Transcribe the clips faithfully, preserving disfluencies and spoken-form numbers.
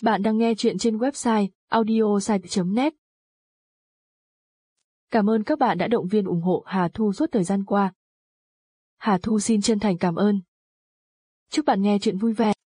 Bạn đang nghe chuyện trên website audiosite chấm net. Cảm ơn các bạn đã động viên ủng hộ Hà Thu suốt thời gian qua. Hà Thu xin chân thành cảm ơn. Chúc bạn nghe chuyện vui vẻ.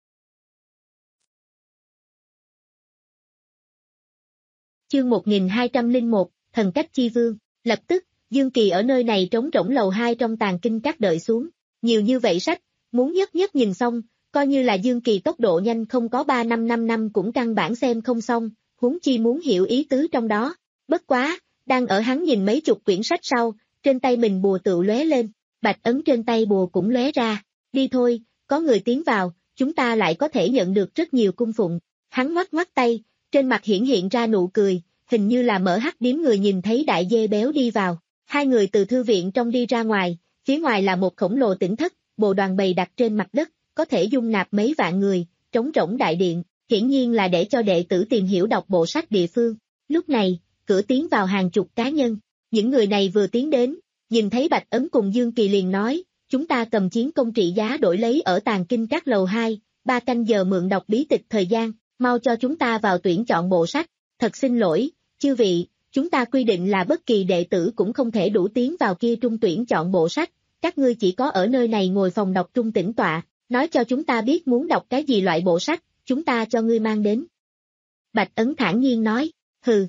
Chương một nghìn hai trăm lẻ một, Thần Cách Chi Vương. Lập tức, Dương Kỳ ở nơi này trống rỗng lầu hai trong tàng kinh các đợi xuống. Nhiều như vậy sách, muốn nhất nhất nhìn xong, coi như là Dương Kỳ tốc độ nhanh không có ba năm năm năm cũng căn bản xem không xong, huống chi muốn hiểu ý tứ trong đó. Bất quá, đang ở hắn nhìn mấy chục quyển sách sau, trên tay mình bùa tựu lóe lên, bạch ấn trên tay bùa cũng lóe ra. Đi thôi, có người tiến vào, chúng ta lại có thể nhận được rất nhiều cung phụng. Hắn ngoắc ngoắc tay, trên mặt hiển hiện ra nụ cười, hình như là mở hắc điếm người nhìn thấy đại dê béo đi vào. Hai người từ thư viện trong đi ra ngoài, phía ngoài là một khổng lồ tỉnh thất, bồ đoàn bày đặt trên mặt đất, có thể dung nạp mấy vạn người, trống rỗng đại điện, hiển nhiên là để cho đệ tử tìm hiểu đọc bộ sách địa phương. Lúc này, cửa tiến vào hàng chục cá nhân, những người này vừa tiến đến, nhìn thấy Bạch Ấn cùng Dương Kỳ liền nói, chúng ta cầm chiến công trị giá đổi lấy ở tàng kinh các lầu hai, ba canh giờ mượn đọc bí tịch thời gian, mau cho chúng ta vào tuyển chọn bộ sách. Thật xin lỗi, chư vị, chúng ta quy định là bất kỳ đệ tử cũng không thể đủ tiến vào kia trung tuyển chọn bộ sách, các ngươi chỉ có ở nơi này ngồi phòng đọc trung tĩnh tọa, nói cho chúng ta biết muốn đọc cái gì loại bộ sách, chúng ta cho ngươi mang đến. Bạch Ấn thản nhiên nói, hừ.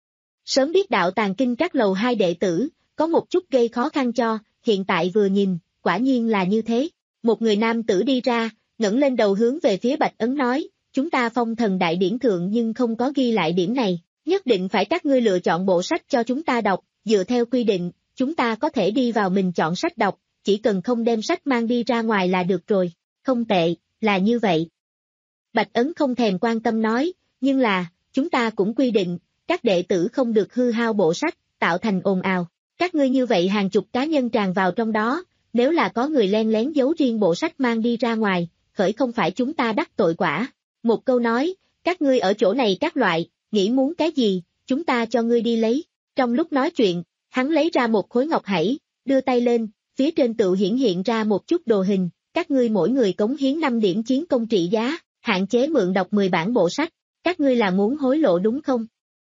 Sớm biết đạo tàng kinh các lầu hai đệ tử, có một chút gây khó khăn cho, hiện tại vừa nhìn, quả nhiên là như thế. Một người nam tử đi ra, ngẩng lên đầu hướng về phía Bạch Ấn nói, chúng ta phong thần đại điển thượng nhưng không có ghi lại điểm này, nhất định phải các ngươi lựa chọn bộ sách cho chúng ta đọc, dựa theo quy định, chúng ta có thể đi vào mình chọn sách đọc, chỉ cần không đem sách mang đi ra ngoài là được rồi. Không tệ, là như vậy. Bạch Ấn không thèm quan tâm nói, nhưng là, chúng ta cũng quy định, các đệ tử không được hư hao bộ sách, tạo thành ồn ào. Các ngươi như vậy hàng chục cá nhân tràn vào trong đó, nếu là có người len lén giấu riêng bộ sách mang đi ra ngoài, khởi không phải chúng ta đắc tội quả. Một câu nói, các ngươi ở chỗ này các loại, nghĩ muốn cái gì, chúng ta cho ngươi đi lấy. Trong lúc nói chuyện, hắn lấy ra một khối ngọc hẫy, đưa tay lên, phía trên tự hiển hiện ra một chút đồ hình. Các ngươi mỗi người cống hiến năm điểm chiến công trị giá, hạn chế mượn đọc mười bản bộ sách, các ngươi là muốn hối lộ đúng không?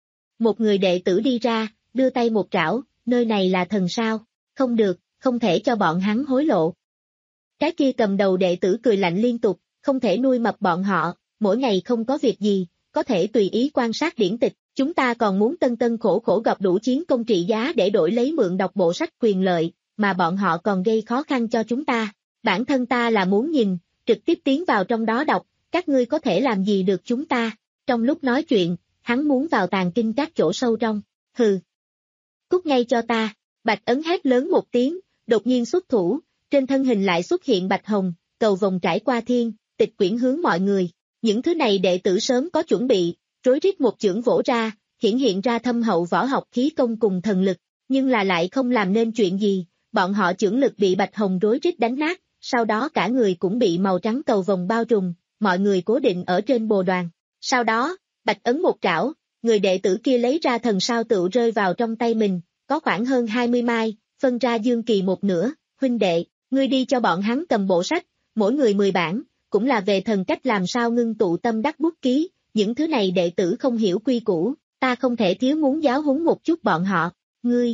Một người đệ tử đi ra, đưa tay một trảo, nơi này là thần sao, không được, không thể cho bọn hắn hối lộ. Cái kia cầm đầu đệ tử cười lạnh liên tục, không thể nuôi mập bọn họ, mỗi ngày không có việc gì, có thể tùy ý quan sát điển tịch, chúng ta còn muốn tân tân khổ khổ gặp đủ chiến công trị giá để đổi lấy mượn đọc bộ sách quyền lợi, mà bọn họ còn gây khó khăn cho chúng ta. Bản thân ta là muốn nhìn, trực tiếp tiến vào trong đó đọc, các ngươi có thể làm gì được chúng ta. Trong lúc nói chuyện, hắn muốn vào tàng kinh các chỗ sâu trong, hừ. Cút ngay cho ta, Bạch Ấn hét lớn một tiếng, đột nhiên xuất thủ, trên thân hình lại xuất hiện bạch hồng, cầu vòng trải qua thiên, tịch quyển hướng mọi người. Những thứ này đệ tử sớm có chuẩn bị, rối rít một chưởng vỗ ra, hiển hiện ra thâm hậu võ học khí công cùng thần lực, nhưng là lại không làm nên chuyện gì, bọn họ chưởng lực bị bạch hồng rối rít đánh nát. Sau đó cả người cũng bị màu trắng cầu vòng bao trùm, mọi người cố định ở trên bồ đoàn. Sau đó, Bạch Ấn một trảo, người đệ tử kia lấy ra thần sao tựu rơi vào trong tay mình, có khoảng hơn hai mươi mai, phân ra Dương Kỳ một nửa, huynh đệ, ngươi đi cho bọn hắn cầm bộ sách, mỗi người mười bản, cũng là về thần cách làm sao ngưng tụ tâm đắc bút ký, những thứ này đệ tử không hiểu quy củ, ta không thể thiếu muốn giáo huấn một chút bọn họ, ngươi.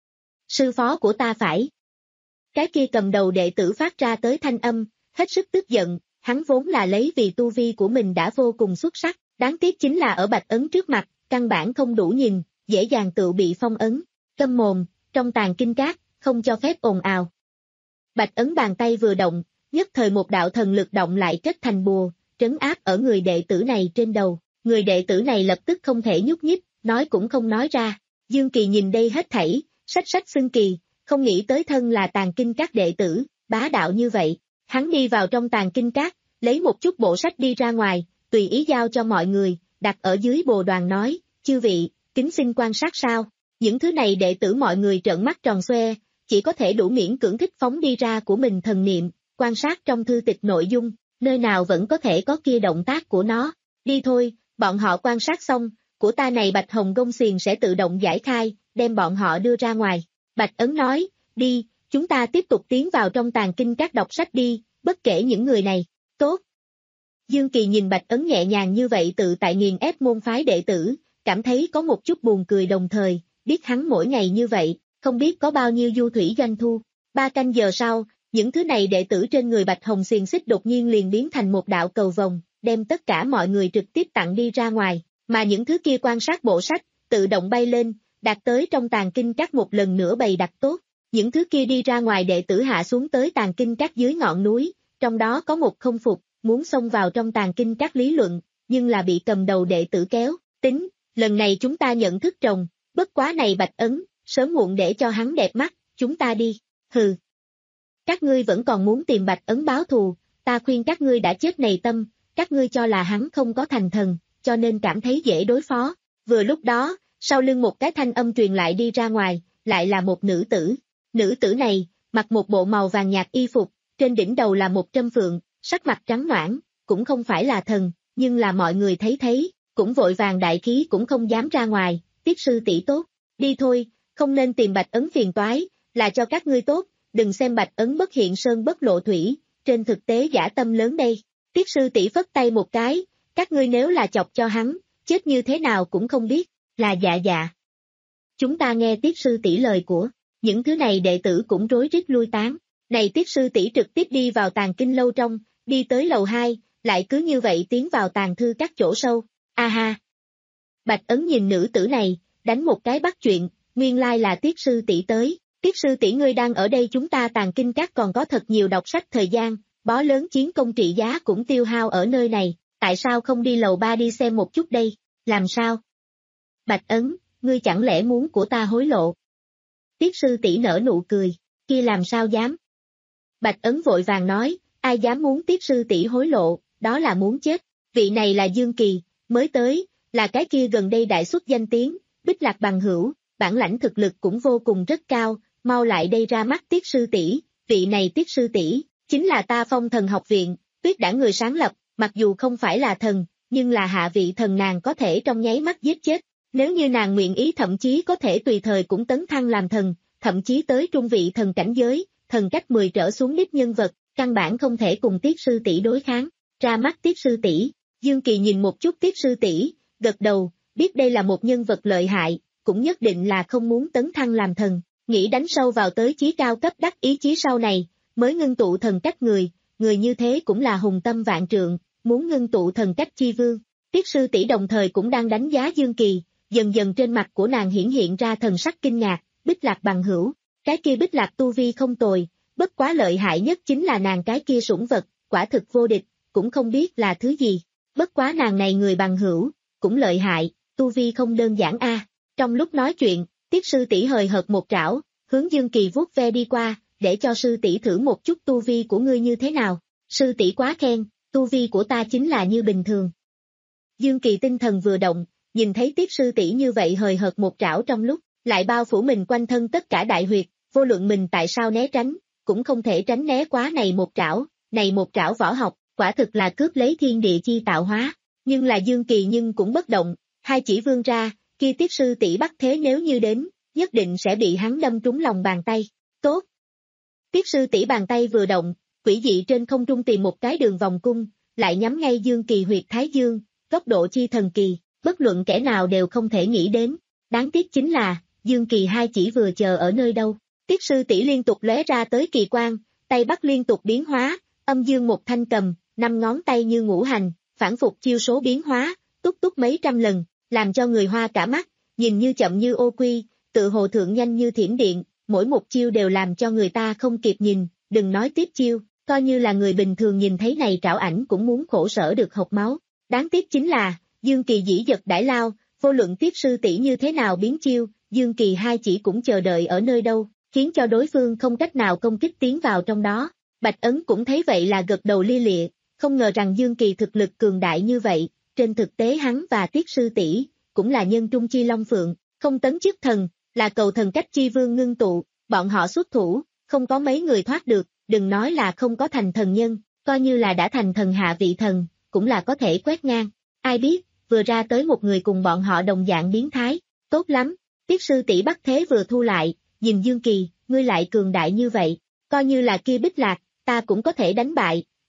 Sư phó của ta phải. Cái kia cầm đầu đệ tử phát ra tới thanh âm, hết sức tức giận, hắn vốn là lấy vì tu vi của mình đã vô cùng xuất sắc, đáng tiếc chính là ở Bạch Ấn trước mặt, căn bản không đủ nhìn, dễ dàng tự bị phong ấn, câm mồm, trong tàng kinh các, không cho phép ồn ào. Bạch Ấn bàn tay vừa động, nhất thời một đạo thần lực động lại kết thành bùa, trấn áp ở người đệ tử này trên đầu, người đệ tử này lập tức không thể nhúc nhích, nói cũng không nói ra. Dương Kỳ nhìn đây hết thảy, sách sách xưng kỳ, không nghĩ tới thân là tàng kinh các đệ tử, bá đạo như vậy. Hắn đi vào trong tàng kinh các, lấy một chút bộ sách đi ra ngoài, tùy ý giao cho mọi người, đặt ở dưới bồ đoàn nói, chư vị, kính xin quan sát sao. Những thứ này đệ tử mọi người trợn mắt tròn xoe, chỉ có thể đủ miễn cưỡng thích phóng đi ra của mình thần niệm, quan sát trong thư tịch nội dung, nơi nào vẫn có thể có kia động tác của nó. Đi thôi, bọn họ quan sát xong, của ta này bạch hồng gông xiềng sẽ tự động giải khai, đem bọn họ đưa ra ngoài. Bạch Ấn nói, đi, chúng ta tiếp tục tiến vào trong tàng kinh các đọc sách đi, bất kể những người này, tốt. Dương Kỳ nhìn Bạch Ấn nhẹ nhàng như vậy tự tại nghiền ép môn phái đệ tử, cảm thấy có một chút buồn cười đồng thời, biết hắn mỗi ngày như vậy, không biết có bao nhiêu du thủy doanh thu. Ba canh giờ sau, những thứ này đệ tử trên người Bạch Hồng xiềng xích đột nhiên liền biến thành một đạo cầu vồng, đem tất cả mọi người trực tiếp tặng đi ra ngoài, mà những thứ kia quan sát bộ sách, tự động bay lên, đạt tới trong tàng kinh các một lần nữa bày đặt tốt. Những thứ kia đi ra ngoài đệ tử hạ xuống tới tàng kinh các dưới ngọn núi, trong đó có một không phục, muốn xông vào trong tàng kinh các lý luận, nhưng là bị cầm đầu đệ tử kéo, tính, lần này chúng ta nhận thức trồng, bất quá này Bạch Ấn, sớm muộn để cho hắn đẹp mắt, chúng ta đi, hừ. Các ngươi vẫn còn muốn tìm Bạch Ấn báo thù, ta khuyên các ngươi đã chết này tâm, các ngươi cho là hắn không có thành thần, cho nên cảm thấy dễ đối phó. Vừa lúc đó, sau lưng một cái thanh âm truyền lại đi ra ngoài, lại là một nữ tử. Nữ tử này, mặc một bộ màu vàng nhạt y phục, trên đỉnh đầu là một trâm phượng, sắc mặt trắng noãn, cũng không phải là thần, nhưng là mọi người thấy thấy, cũng vội vàng đại khí cũng không dám ra ngoài, Tiết sư tỷ tốt, đi thôi, không nên tìm Bạch Ấn phiền toái, là cho các ngươi tốt, đừng xem Bạch Ấn bất hiện sơn bất lộ thủy, trên thực tế giả tâm lớn đây. Tiết sư tỷ phất tay một cái, các ngươi nếu là chọc cho hắn, chết như thế nào cũng không biết, là dạ dạ. Chúng ta nghe Tiết sư tỷ lời của, những thứ này đệ tử cũng rối rít lui tán, này Tiết sư tỷ trực tiếp đi vào tàng kinh lâu trong, đi tới lầu hai, lại cứ như vậy tiến vào tàng thư các chỗ sâu, a ha. Bạch Ấn nhìn nữ tử này, đánh một cái bắt chuyện, nguyên lai là Tiết sư tỷ tới, Tiết sư tỷ ngươi đang ở đây chúng ta tàng kinh các còn có thật nhiều đọc sách thời gian, bó lớn chiến công trị giá cũng tiêu hao ở nơi này, tại sao không đi lầu ba đi xem một chút đây, làm sao? Bạch Ấn, ngươi chẳng lẽ muốn của ta hối lộ? Tiết sư tỷ nở nụ cười, kia làm sao dám? Bạch Ấn vội vàng nói, ai dám muốn Tiết sư tỷ hối lộ, đó là muốn chết, vị này là Dương Kỳ, mới tới, là cái kia gần đây đại xuất danh tiếng, Bích Lạc bằng hữu, bản lãnh thực lực cũng vô cùng rất cao, mau lại đây ra mắt Tiết sư tỷ, vị này Tiết sư tỷ, chính là ta Phong Thần học viện, Tuyết Đãng người sáng lập, mặc dù không phải là thần, nhưng là hạ vị thần nàng có thể trong nháy mắt giết chết, nếu như nàng nguyện ý thậm chí có thể tùy thời cũng tấn thăng làm thần, thậm chí tới trung vị thần cảnh giới, thần cách mười trở xuống đích nhân vật, căn bản không thể cùng Tiết sư tỷ đối kháng, ra mắt Tiết sư tỷ, Dương Kỳ nhìn một chút Tiết sư tỷ, gật đầu, biết đây là một nhân vật lợi hại, cũng nhất định là không muốn tấn thăng làm thần, nghĩ đánh sâu vào tới chí cao cấp đắc ý chí sau này, mới ngưng tụ thần cách người, người như thế cũng là hùng tâm vạn trượng, muốn ngưng tụ thần cách chi vương. Tiết sư tỷ đồng thời cũng đang đánh giá Dương Kỳ, dần dần trên mặt của nàng hiển hiện ra thần sắc kinh ngạc, Bích Lạc bằng hữu, cái kia Bích Lạc tu vi không tồi, bất quá lợi hại nhất chính là nàng cái kia sủng vật, quả thực vô địch, cũng không biết là thứ gì, bất quá nàng này người bằng hữu, cũng lợi hại, tu vi không đơn giản a. Trong lúc nói chuyện, Tiết sư tỷ hời hợt một trảo, hướng Dương Kỳ vuốt ve đi qua, để cho sư tỷ thử một chút tu vi của ngươi như thế nào, sư tỷ quá khen, tu vi của ta chính là như bình thường. Dương Kỳ tinh thần vừa động, nhìn thấy Tiết sư tỷ như vậy hời hợt một trảo trong lúc, lại bao phủ mình quanh thân tất cả đại huyệt, vô luận mình tại sao né tránh, cũng không thể tránh né quá này một trảo, này một trảo võ học, quả thực là cướp lấy thiên địa chi tạo hóa, nhưng là Dương Kỳ nhưng cũng bất động, hai chỉ vươn ra, kia Tiết sư tỷ bắt thế nếu như đến, nhất định sẽ bị hắn đâm trúng lòng bàn tay, tốt. Tiết sư tỷ bàn tay vừa động, quỷ dị trên không trung tìm một cái đường vòng cung, lại nhắm ngay Dương Kỳ huyệt thái dương, góc độ chi thần kỳ, bất luận kẻ nào đều không thể nghĩ đến, đáng tiếc chính là, Dương Kỳ hai chỉ vừa chờ ở nơi đâu, Tiết sư tỷ liên tục lóe ra tới kỳ quang, tay bắt liên tục biến hóa, âm dương một thanh cầm, năm ngón tay như ngũ hành, phản phục chiêu số biến hóa, túc túc mấy trăm lần, làm cho người hoa cả mắt, nhìn như chậm như ô quy, tự hồ thượng nhanh như thiểm điện, mỗi một chiêu đều làm cho người ta không kịp nhìn, đừng nói tiếp chiêu, coi như là người bình thường nhìn thấy này trảo ảnh cũng muốn khổ sở được hộc máu. Đáng tiếc chính là, Dương Kỳ dĩ giật đãi lao, vô luận Tiết sư tỷ như thế nào biến chiêu, Dương Kỳ hai chỉ cũng chờ đợi ở nơi đâu, khiến cho đối phương không cách nào công kích tiến vào trong đó. Bạch Ấn cũng thấy vậy là gật đầu lia lịa, không ngờ rằng Dương Kỳ thực lực cường đại như vậy, trên thực tế hắn và Tiết sư tỷ cũng là nhân trung chi long phượng, không tấn chức thần, là cầu thần cách chi vương ngưng tụ, bọn họ xuất thủ, không có mấy người thoát được, đừng nói là không có thành thần nhân, coi như là đã thành thần hạ vị thần, cũng là có thể quét ngang. Ai biết, vừa ra tới một người cùng bọn họ đồng dạng biến thái, tốt lắm, Tiết sư tỷ bắt thế vừa thu lại, nhìn Dương Kỳ, ngươi lại cường đại như vậy, coi như là kia Bích Lạc, ta cũng có thể đánh bại,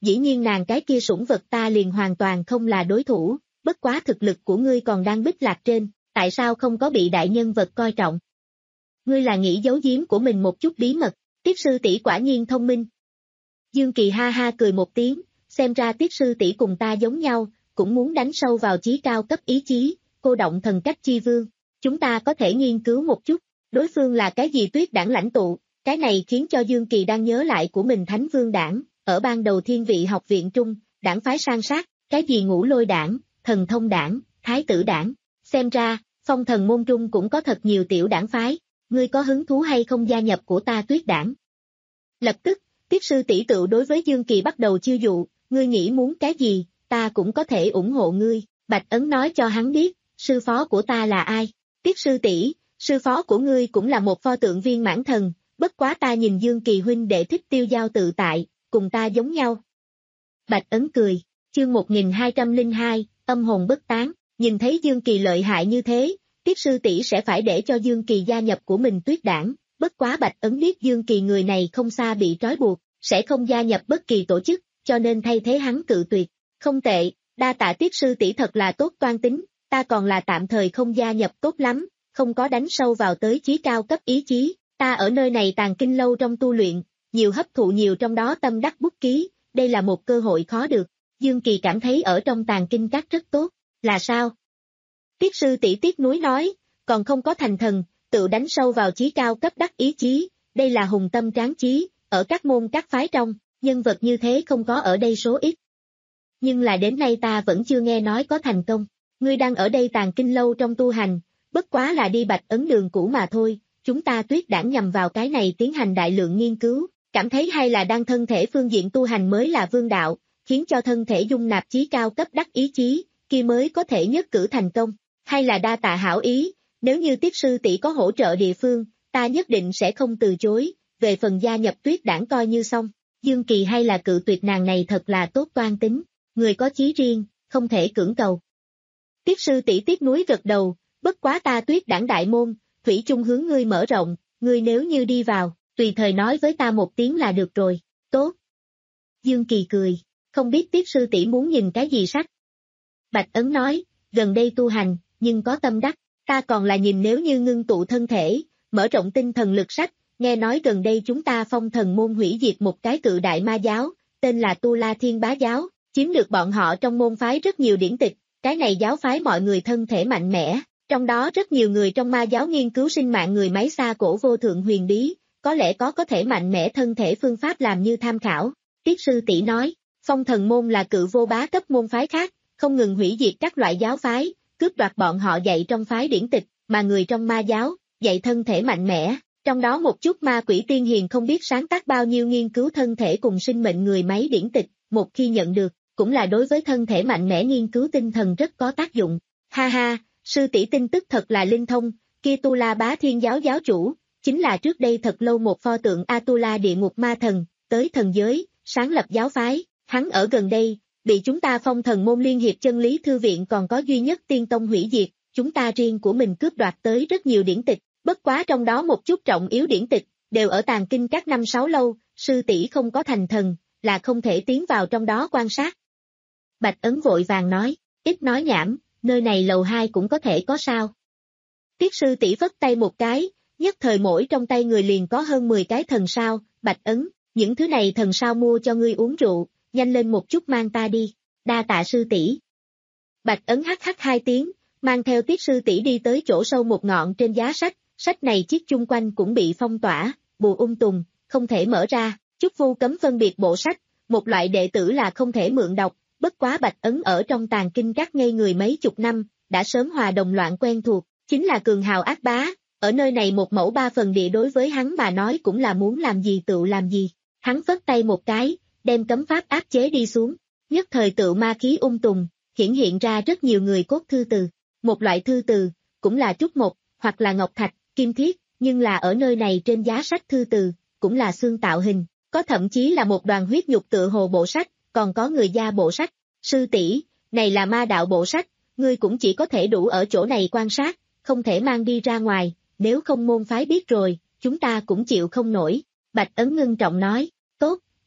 dĩ nhiên nàng cái kia sủng vật ta liền hoàn toàn không là đối thủ, bất quá thực lực của ngươi còn đang bích lạc trên, tại sao không có bị đại nhân vật coi trọng? Ngươi là nghĩ giấu giếm của mình một chút bí mật, Tiết sư tỷ quả nhiên thông minh. Dương Kỳ ha ha cười một tiếng, xem ra Tiết sư tỷ cùng ta giống nhau, cũng muốn đánh sâu vào chí cao cấp ý chí, cô động thần cách chi vương. Chúng ta có thể nghiên cứu một chút, đối phương là cái gì tuyết đảng lãnh tụ, cái này khiến cho Dương Kỳ đang nhớ lại của mình Thánh Vương đảng, ở ban đầu Thiên Vị học viện trung, đảng phái san sát, cái gì Ngũ Lôi đảng, Thần Thông đảng, Thái Tử đảng. Xem ra, Phong Thần môn trung cũng có thật nhiều tiểu đảng phái, ngươi có hứng thú hay không gia nhập của ta tuyết đảng? Lập tức, Tiết sư tỷ tự đối với Dương Kỳ bắt đầu chiêu dụ, ngươi nghĩ muốn cái gì, ta cũng có thể ủng hộ ngươi. Bạch Ấn nói cho hắn biết, sư phó của ta là ai? Tiết sư tỷ, sư phó của ngươi cũng là một pho tượng viên mãn thần, bất quá ta nhìn Dương Kỳ huynh đệ thích tiêu giao tự tại, cùng ta giống nhau. Bạch Ấn cười, chương một nghìn hai trăm lẻ hai, âm hồn bất tán, nhìn thấy Dương Kỳ lợi hại như thế, Tiết sư tỷ sẽ phải để cho Dương Kỳ gia nhập của mình tuyết đảng, bất quá Bạch Ấn biết Dương Kỳ người này không xa bị trói buộc, sẽ không gia nhập bất kỳ tổ chức, cho nên thay thế hắn cự tuyệt. Không tệ, đa tạ Tiết sư tỷ thật là tốt toan tính, ta còn là tạm thời không gia nhập tốt lắm, không có đánh sâu vào tới chí cao cấp ý chí, ta ở nơi này tàng kinh lâu trong tu luyện, nhiều hấp thụ nhiều trong đó tâm đắc bút ký, đây là một cơ hội khó được. Dương Kỳ cảm thấy ở trong tàng kinh các rất tốt, là sao? Tiết sư tỷ tiếc nuối nói, còn không có thành thần, tự đánh sâu vào chí cao cấp đắc ý chí, đây là hùng tâm tráng chí, ở các môn các phái trong, nhân vật như thế không có ở đây số ít. Nhưng là đến nay ta vẫn chưa nghe nói có thành công, ngươi đang ở đây tàng kinh lâu trong tu hành, bất quá là đi Bạch Ấn đường cũ mà thôi, chúng ta tuyết đảng nhằm vào cái này tiến hành đại lượng nghiên cứu, cảm thấy hay là đang thân thể phương diện tu hành mới là vương đạo, khiến cho thân thể dung nạp chí cao cấp đắc ý chí, kia mới có thể nhất cử thành công, hay là đa tạ hảo ý, nếu như Tiết sư tỷ có hỗ trợ địa phương, ta nhất định sẽ không từ chối, về phần gia nhập tuyết đảng coi như xong. Dương Kỳ hay là cự tuyệt nàng này thật là tốt toan tính, người có chí riêng, không thể cưỡng cầu. Tiết sư tỷ tiếc nuối gật đầu, bất quá ta tuyết đảng đại môn, thủy chung hướng ngươi mở rộng, ngươi nếu như đi vào, tùy thời nói với ta một tiếng là được rồi, tốt. Dương Kỳ cười, không biết Tiết sư tỷ muốn nhìn cái gì sách. Bạch Ấn nói, gần đây tu hành, nhưng có tâm đắc, ta còn là nhìn nếu như ngưng tụ thân thể, mở rộng tinh thần lực sách, nghe nói gần đây chúng ta Phong Thần môn hủy diệt một cái cự đại ma giáo, tên là Tu La Thiên Bá giáo, chiếm được bọn họ trong môn phái rất nhiều điển tịch, cái này giáo phái mọi người thân thể mạnh mẽ, trong đó rất nhiều người trong ma giáo nghiên cứu sinh mạng người máy xa cổ vô thượng huyền bí, có lẽ có có thể mạnh mẽ thân thể phương pháp làm như tham khảo. Tiết sư tỷ nói, Phong Thần môn là cự vô bá cấp môn phái khác, không ngừng hủy diệt các loại giáo phái, cướp đoạt bọn họ dạy trong phái điển tịch, mà người trong ma giáo, dạy thân thể mạnh mẽ, trong đó một chút ma quỷ tiên hiền không biết sáng tác bao nhiêu nghiên cứu thân thể cùng sinh mệnh người máy điển tịch, một khi nhận được, cũng là đối với thân thể mạnh mẽ nghiên cứu tinh thần rất có tác dụng. Ha ha, sư tỷ tin tức thật là linh thông, kia Tu La Bá Thiên giáo giáo chủ, chính là trước đây thật lâu một pho tượng Atula địa ngục ma thần, tới thần giới, sáng lập giáo phái, hắn ở gần đây, bị chúng ta Phong Thần môn liên hiệp chân lý thư viện còn có duy nhất tiên tông hủy diệt, chúng ta riêng của mình cướp đoạt tới rất nhiều điển tịch, bất quá trong đó một chút trọng yếu điển tịch, đều ở tàng kinh các năm sáu lâu, sư tỷ không có thành thần, là không thể tiến vào trong đó quan sát. Bạch Ấn vội vàng nói, ít nói nhảm, nơi này lầu hai cũng có thể có sao. Tiết sư tỷ vất tay một cái, nhất thời mỗi trong tay người liền có hơn mười cái thần sao, Bạch Ấn, những thứ này thần sao mua cho ngươi uống rượu, nhanh lên một chút mang ta đi, đa tạ sư tỷ. Bạch Ấn hắc hắc hai tiếng, mang theo Tiết sư tỷ đi tới chỗ sâu một ngọn trên giá sách, sách này chiếc chung quanh cũng bị phong tỏa, bùa ung tùng, không thể mở ra, chúc vu cấm phân biệt bộ sách, một loại đệ tử là không thể mượn đọc, bất quá Bạch Ấn ở trong tàng kinh các ngây người mấy chục năm, đã sớm hòa đồng loạn quen thuộc, chính là cường hào ác bá, ở nơi này một mẫu ba phần địa đối với hắn mà nói cũng là muốn làm gì tự làm gì, hắn phất tay một cái, đem cấm pháp áp chế đi xuống, nhất thời tự ma khí ung tùng, hiển hiện ra rất nhiều người cốt thư từ, một loại thư từ, cũng là trúc mộc, hoặc là ngọc thạch, kim thiết, nhưng là ở nơi này trên giá sách thư từ, cũng là xương tạo hình, có thậm chí là một đoàn huyết nhục tựa hồ bộ sách, còn có người da bộ sách, sư tỷ, này là ma đạo bộ sách, ngươi cũng chỉ có thể đủ ở chỗ này quan sát, không thể mang đi ra ngoài, nếu không môn phái biết rồi, chúng ta cũng chịu không nổi, Bạch Ấn ngưng trọng nói, tốt,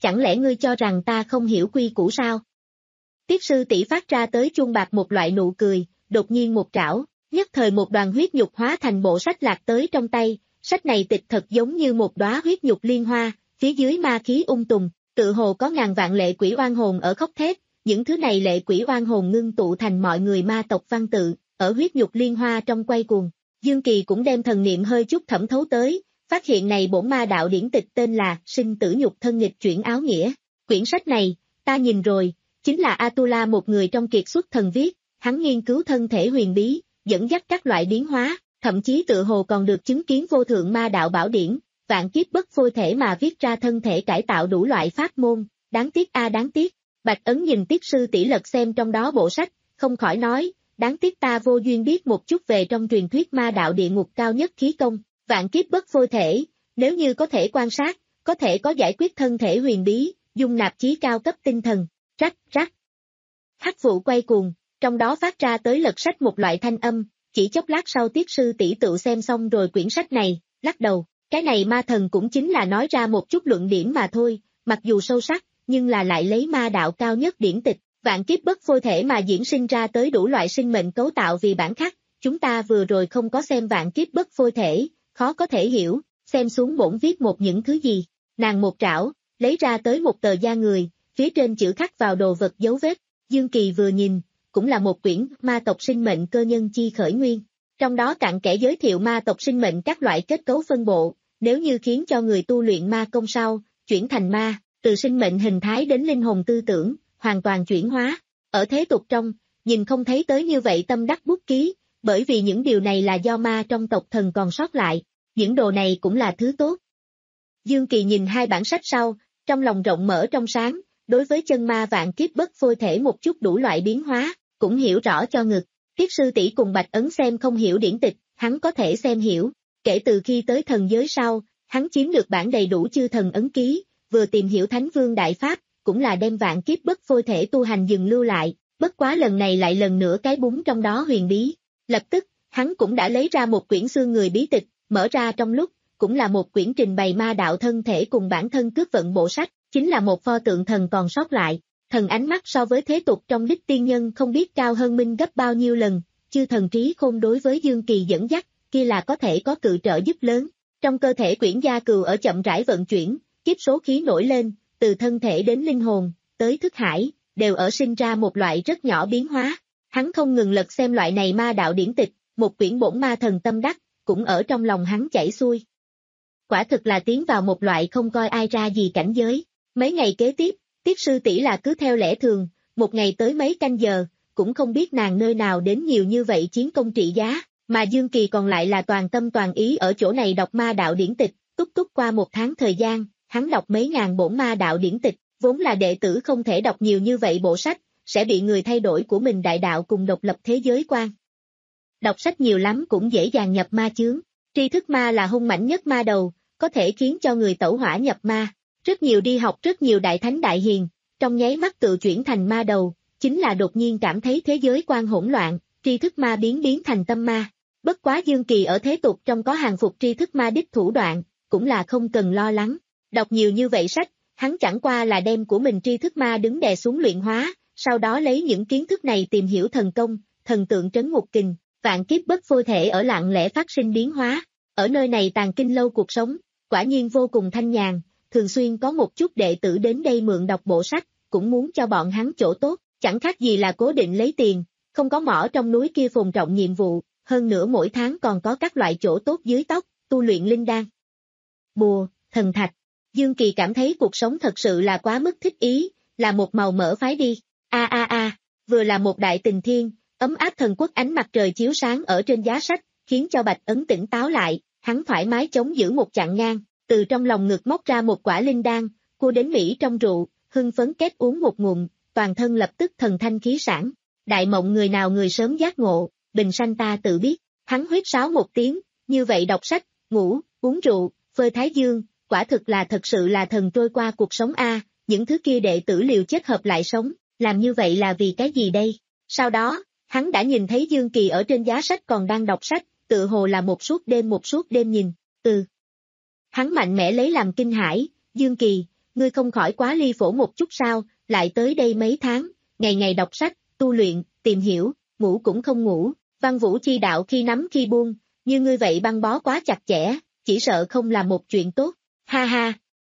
chẳng lẽ ngươi cho rằng ta không hiểu quy củ sao? Tiếp sư tỷ phát ra tới chuông bạc một loại nụ cười, đột nhiên một trảo, nhất thời một đoàn huyết nhục hóa thành bộ sách lạc tới trong tay, sách này tịch thật giống như một đóa huyết nhục liên hoa, phía dưới ma khí ung tùng, tự hồ có ngàn vạn lệ quỷ oan hồn ở khóc thét, những thứ này lệ quỷ oan hồn ngưng tụ thành mọi người ma tộc văn tự, ở huyết nhục liên hoa trong quay cuồng. Dương Kỳ cũng đem thần niệm hơi chút thẩm thấu tới, phát hiện này bổn ma đạo điển tịch tên là Sinh tử nhục thân nghịch chuyển áo nghĩa. Quyển sách này, ta nhìn rồi, chính là Atula một người trong kiệt xuất thần viết, hắn nghiên cứu thân thể huyền bí, dẫn dắt các loại biến hóa, thậm chí tự hồ còn được chứng kiến vô thượng ma đạo bảo điển, vạn kiếp bất phôi thể mà viết ra thân thể cải tạo đủ loại pháp môn, đáng tiếc a đáng tiếc. Bạch Ấn nhìn Tiết sư tỷ lật xem trong đó bộ sách, không khỏi nói, đáng tiếc ta vô duyên biết một chút về trong truyền thuyết ma đạo địa ngục cao nhất khí công, vạn kiếp bất phôi thể, nếu như có thể quan sát, có thể có giải quyết thân thể huyền bí, dung nạp chí cao cấp tinh thần, rắc rắc. Hắc vụ quay cuồng, trong đó phát ra tới lật sách một loại thanh âm, chỉ chốc lát sau Tiết sư tỷ tự xem xong rồi quyển sách này, lắc đầu, cái này ma thần cũng chính là nói ra một chút luận điểm mà thôi, mặc dù sâu sắc, nhưng là lại lấy ma đạo cao nhất điển tịch, vạn kiếp bất phôi thể mà diễn sinh ra tới đủ loại sinh mệnh cấu tạo vì bản khắc, chúng ta vừa rồi không có xem vạn kiếp bất phôi thể, khó có thể hiểu, xem xuống bổn viết một những thứ gì, nàng một trảo, lấy ra tới một tờ da người, phía trên chữ khắc vào đồ vật dấu vết, Dương Kỳ vừa nhìn, cũng là một quyển ma tộc sinh mệnh cơ nhân chi khởi nguyên, trong đó cặn kẽ giới thiệu ma tộc sinh mệnh các loại kết cấu phân bộ, nếu như khiến cho người tu luyện ma công sau, chuyển thành ma, từ sinh mệnh hình thái đến linh hồn tư tưởng, hoàn toàn chuyển hóa, ở thế tục trong, nhìn không thấy tới như vậy tâm đắc bút ký, bởi vì những điều này là do ma trong tộc thần còn sót lại, những đồ này cũng là thứ tốt. Dương Kỳ nhìn hai bản sách sau, trong lòng rộng mở trong sáng, đối với chân ma vạn kiếp bất phôi thể một chút đủ loại biến hóa, cũng hiểu rõ cho ngực. Tiết sư tỷ cùng Bạch Ấn xem không hiểu điển tịch, hắn có thể xem hiểu, kể từ khi tới thần giới sau, hắn chiếm được bản đầy đủ chư thần ấn ký, vừa tìm hiểu Thánh Vương Đại Pháp, cũng là đem vạn kiếp bất phôi thể tu hành dừng lưu lại, bất quá lần này lại lần nữa cái búng trong đó huyền bí. Lập tức, hắn cũng đã lấy ra một quyển xương người bí tịch, mở ra trong lúc, cũng là một quyển trình bày ma đạo thân thể cùng bản thân cướp vận bộ sách, chính là một pho tượng thần còn sót lại. Thần ánh mắt so với thế tục trong đích tiên nhân không biết cao hơn minh gấp bao nhiêu lần, chư thần trí khôn đối với Dương Kỳ dẫn dắt, kia là có thể có cự trợ giúp lớn. Trong cơ thể quyển gia cừu ở chậm rãi vận chuyển, kiếp số khí nổi lên, từ thân thể đến linh hồn, tới thức hải, đều ở sinh ra một loại rất nhỏ biến hóa. Hắn không ngừng lật xem loại này ma đạo điển tịch, một quyển bổn ma thần tâm đắc, cũng ở trong lòng hắn chảy xuôi. Quả thực là tiến vào một loại không coi ai ra gì cảnh giới. Mấy ngày kế tiếp, Tiết sư tỷ là cứ theo lẽ thường, một ngày tới mấy canh giờ, cũng không biết nàng nơi nào đến nhiều như vậy chiến công trị giá, mà Dương Kỳ còn lại là toàn tâm toàn ý ở chỗ này đọc ma đạo điển tịch, túc túc qua một tháng thời gian, hắn đọc mấy ngàn bổn ma đạo điển tịch, vốn là đệ tử không thể đọc nhiều như vậy bộ sách, sẽ bị người thay đổi của mình đại đạo cùng độc lập thế giới quan. Đọc sách nhiều lắm cũng dễ dàng nhập ma chướng, tri thức ma là hung mãnh nhất ma đầu, có thể khiến cho người tẩu hỏa nhập ma. Rất nhiều đi học rất nhiều đại thánh đại hiền, trong nháy mắt tự chuyển thành ma đầu, chính là đột nhiên cảm thấy thế giới quan hỗn loạn, tri thức ma biến biến thành tâm ma. Bất quá Dương Kỳ ở thế tục trong có hàng phục tri thức ma đích thủ đoạn, cũng là không cần lo lắng. Đọc nhiều như vậy sách, hắn chẳng qua là đem của mình tri thức ma đứng đè xuống luyện hóa, sau đó lấy những kiến thức này tìm hiểu thần công, thần tượng trấn ngục kình, vạn kiếp bất phôi thể ở lặng lẽ phát sinh biến hóa. Ở nơi này tàn kinh lâu cuộc sống, quả nhiên vô cùng thanh nhàn. Thường xuyên có một chút đệ tử đến đây mượn đọc bộ sách, cũng muốn cho bọn hắn chỗ tốt, chẳng khác gì là cố định lấy tiền, không có mỏ trong núi kia phồn trọng nhiệm vụ, hơn nữa mỗi tháng còn có các loại chỗ tốt dưới tóc, tu luyện linh đan, bùa, thần thạch. Dương Kỳ cảm thấy cuộc sống thật sự là quá mức thích ý, là một màu mỡ phái đi, a a a, vừa là một đại tình thiên, ấm áp thần quốc ánh mặt trời chiếu sáng ở trên giá sách, khiến cho Bạch Ấn tỉnh táo lại, hắn thoải mái chống giữ một chặng ngang. Từ trong lòng ngực móc ra một quả linh đan, cua đến Mỹ trong rượu, hưng phấn kết uống một ngụm, toàn thân lập tức thần thanh khí sản. Đại mộng người nào người sớm giác ngộ, bình sanh ta tự biết. Hắn huýt sáo một tiếng, như vậy đọc sách, ngủ, uống rượu, phơi thái dương, quả thực là thật sự là thần trôi qua cuộc sống a. Những thứ kia đệ tử liều chết hợp lại sống, làm như vậy là vì cái gì đây? Sau đó, hắn đã nhìn thấy Dương Kỳ ở trên giá sách còn đang đọc sách, tự hồ là một suốt đêm một suốt đêm nhìn, ừ. Hắn mạnh mẽ lấy làm kinh hãi, Dương Kỳ, ngươi không khỏi quá ly phổ một chút sao, lại tới đây mấy tháng, ngày ngày đọc sách, tu luyện, tìm hiểu, ngủ cũng không ngủ, văn vũ chi đạo khi nắm khi buông, như ngươi vậy băng bó quá chặt chẽ, chỉ sợ không là một chuyện tốt, ha ha.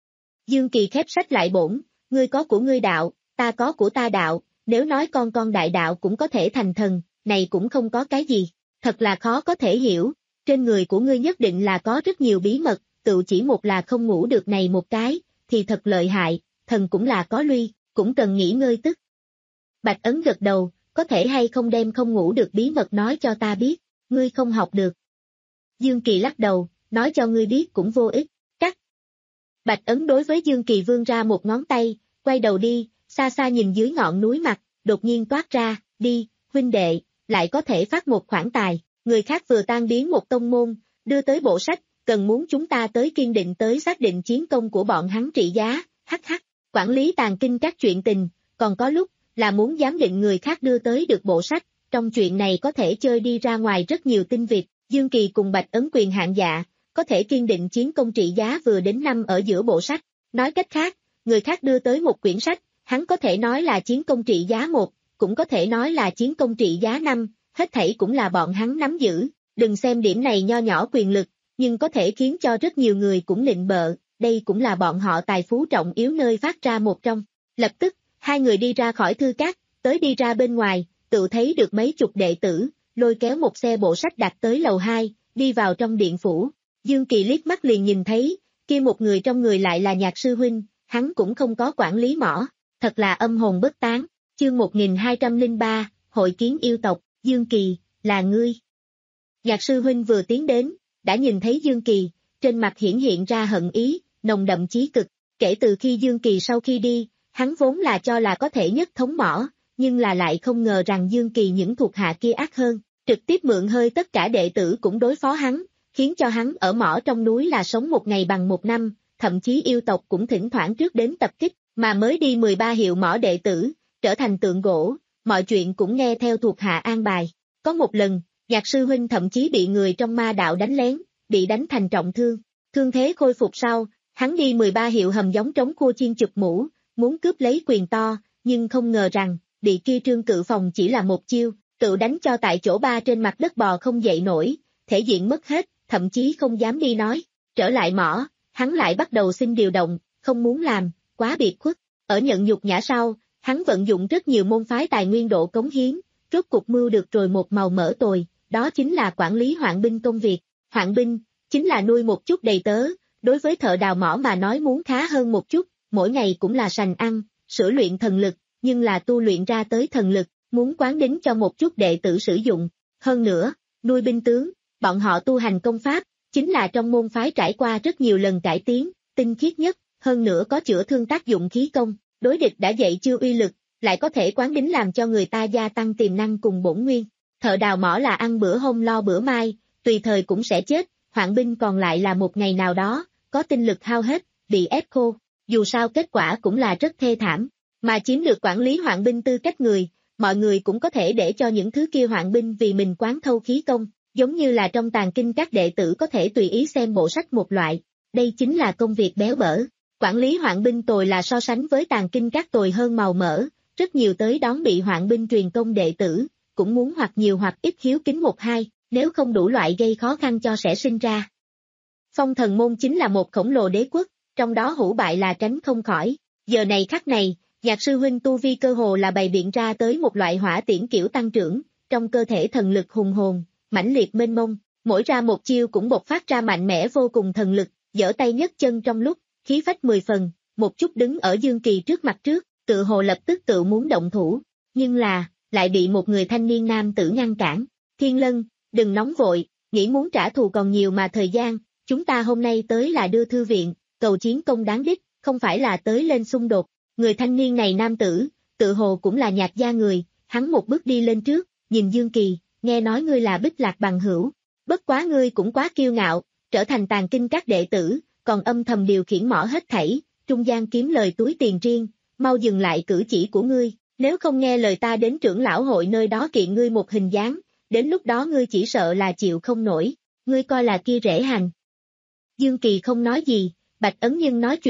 Dương Kỳ khép sách lại bổn, ngươi có của ngươi đạo, ta có của ta đạo, nếu nói con con đại đạo cũng có thể thành thần, này cũng không có cái gì, thật là khó có thể hiểu, trên người của ngươi nhất định là có rất nhiều bí mật, tự chỉ một là không ngủ được này một cái, thì thật lợi hại, thần cũng là có luy, cũng cần nghỉ ngơi tức. Bạch Ấn gật đầu, có thể hay không đem không ngủ được bí mật nói cho ta biết, ngươi không học được. Dương Kỳ lắc đầu, nói cho ngươi biết cũng vô ích, cắt. Bạch Ấn đối với Dương Kỳ vươn ra một ngón tay, quay đầu đi, xa xa nhìn dưới ngọn núi mặt, đột nhiên toát ra, đi, huynh đệ, lại có thể phát một khoản tài, người khác vừa tan biến một tông môn, đưa tới bộ sách, cần muốn chúng ta tới kiên định tới xác định chiến công của bọn hắn trị giá, hắc hắc, quản lý tàn kinh các chuyện tình, còn có lúc, là muốn giám định người khác đưa tới được bộ sách, trong chuyện này có thể chơi đi ra ngoài rất nhiều tinh vịt, Dương Kỳ cùng Bạch Ấn quyền hạn dạ, có thể kiên định chiến công trị giá vừa đến năm ở giữa bộ sách, nói cách khác, người khác đưa tới một quyển sách, hắn có thể nói là chiến công trị giá một, cũng có thể nói là chiến công trị giá năm, hết thảy cũng là bọn hắn nắm giữ, đừng xem điểm này nho nhỏ quyền lực, nhưng có thể khiến cho rất nhiều người cũng nịnh bợ, đây cũng là bọn họ tài phú trọng yếu nơi phát ra một trong. Lập tức, hai người đi ra khỏi thư các, tới đi ra bên ngoài, tự thấy được mấy chục đệ tử, lôi kéo một xe bộ sách đặt tới lầu hai, đi vào trong điện phủ. Dương Kỳ liếc mắt liền nhìn thấy, kia một người trong người lại là Nhạc sư huynh, hắn cũng không có quản lý mỏ, thật là âm hồn bất tán. Chương một nghìn hai trăm lẻ ba, hội kiến yêu tộc, Dương Kỳ, là ngươi. Nhạc sư huynh vừa tiến đến, đã nhìn thấy Dương Kỳ, trên mặt hiển hiện ra hận ý, nồng đậm chí cực, kể từ khi Dương Kỳ sau khi đi, hắn vốn là cho là có thể nhất thống mỏ, nhưng là lại không ngờ rằng Dương Kỳ những thuộc hạ kia ác hơn, trực tiếp mượn hơi tất cả đệ tử cũng đối phó hắn, khiến cho hắn ở mỏ trong núi là sống một ngày bằng một năm, thậm chí yêu tộc cũng thỉnh thoảng trước đến tập kích, mà mới đi mười ba hiệu mỏ đệ tử, trở thành tượng gỗ, mọi chuyện cũng nghe theo thuộc hạ an bài. Có một lần, Nhạc sư huynh thậm chí bị người trong ma đạo đánh lén, bị đánh thành trọng thương, thương thế khôi phục sau, hắn đi mười ba hiệu hầm giống trống khua chiên chụp mũ, muốn cướp lấy quyền to, nhưng không ngờ rằng, bị kia Trương Cự Phòng chỉ là một chiêu, tự đánh cho tại chỗ ba trên mặt đất bò không dậy nổi, thể diện mất hết, thậm chí không dám đi nói, trở lại mỏ, hắn lại bắt đầu xin điều động, không muốn làm, quá biệt khuất, ở nhận nhục nhã sau, hắn vận dụng rất nhiều môn phái tài nguyên độ cống hiến, rốt cục mưu được rồi một màu mỡ tồi, đó chính là quản lý hoạn binh công việc, hoạn binh, chính là nuôi một chút đầy tớ, đối với thợ đào mỏ mà nói muốn khá hơn một chút, mỗi ngày cũng là sành ăn, sửa luyện thần lực, nhưng là tu luyện ra tới thần lực, muốn quán đính cho một chút đệ tử sử dụng, hơn nữa, nuôi binh tướng, bọn họ tu hành công pháp, chính là trong môn phái trải qua rất nhiều lần cải tiến, tinh khiết nhất, hơn nữa có chữa thương tác dụng khí công, đối địch đã dạy chưa uy lực, lại có thể quán đính làm cho người ta gia tăng tiềm năng cùng bổn nguyên. Thợ đào mỏ là ăn bữa hôm lo bữa mai, tùy thời cũng sẽ chết, hoạn binh còn lại là một ngày nào đó, có tinh lực hao hết, bị ép khô, dù sao kết quả cũng là rất thê thảm, mà chiếm được quản lý hoạn binh tư cách người, mọi người cũng có thể để cho những thứ kia hoạn binh vì mình quán thâu khí công, giống như là trong tàn kinh các đệ tử có thể tùy ý xem bộ sách một loại, đây chính là công việc béo bở. Quản lý hoạn binh tồi là so sánh với tàn kinh các tồi hơn màu mỡ, rất nhiều tới đón bị hoạn binh truyền công đệ tử, cũng muốn hoặc nhiều hoặc ít hiếu kính một hai, nếu không đủ loại gây khó khăn cho sẽ sinh ra. Phong thần môn chính là một khổng lồ đế quốc, trong đó hữu bại là tránh không khỏi, giờ này khắc này, Nhạc sư huynh tu vi cơ hồ là bày biện ra tới một loại hỏa tiễn kiểu tăng trưởng, trong cơ thể thần lực hùng hồn, mãnh liệt mênh mông, mỗi ra một chiêu cũng bộc phát ra mạnh mẽ vô cùng thần lực, giở tay nhấc chân trong lúc, khí phách mười phần, một chút đứng ở Dương Kỳ trước mặt trước, tự hồ lập tức tự muốn động thủ, nhưng là, lại bị một người thanh niên nam tử ngăn cản. Thiên Lân, đừng nóng vội, nghĩ muốn trả thù còn nhiều mà thời gian, chúng ta hôm nay tới là đưa thư viện, cầu chiến công đáng đích, không phải là tới lên xung đột. Người thanh niên này nam tử, tự hồ cũng là Nhạc gia người, hắn một bước đi lên trước, nhìn Dương Kỳ, nghe nói ngươi là Bích Lạc bằng hữu, bất quá ngươi cũng quá kiêu ngạo, trở thành tàn kinh các đệ tử, còn âm thầm điều khiển mỏ hết thảy, trung gian kiếm lời túi tiền riêng, mau dừng lại cử chỉ của ngươi, nếu không nghe lời ta đến trưởng lão hội nơi đó kiện ngươi một hình dáng, đến lúc đó ngươi chỉ sợ là chịu không nổi, ngươi coi là kia rễ hành. Dương Kỳ không nói gì, Bạch Ấn Nhân nói chuyện,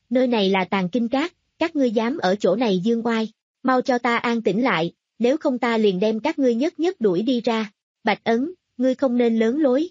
nơi này là Tàng Kinh Các, các ngươi dám ở chỗ này dương oai, mau cho ta an tĩnh lại, nếu không ta liền đem các ngươi nhất nhất đuổi đi ra. Bạch Ấn, ngươi không nên lớn lối.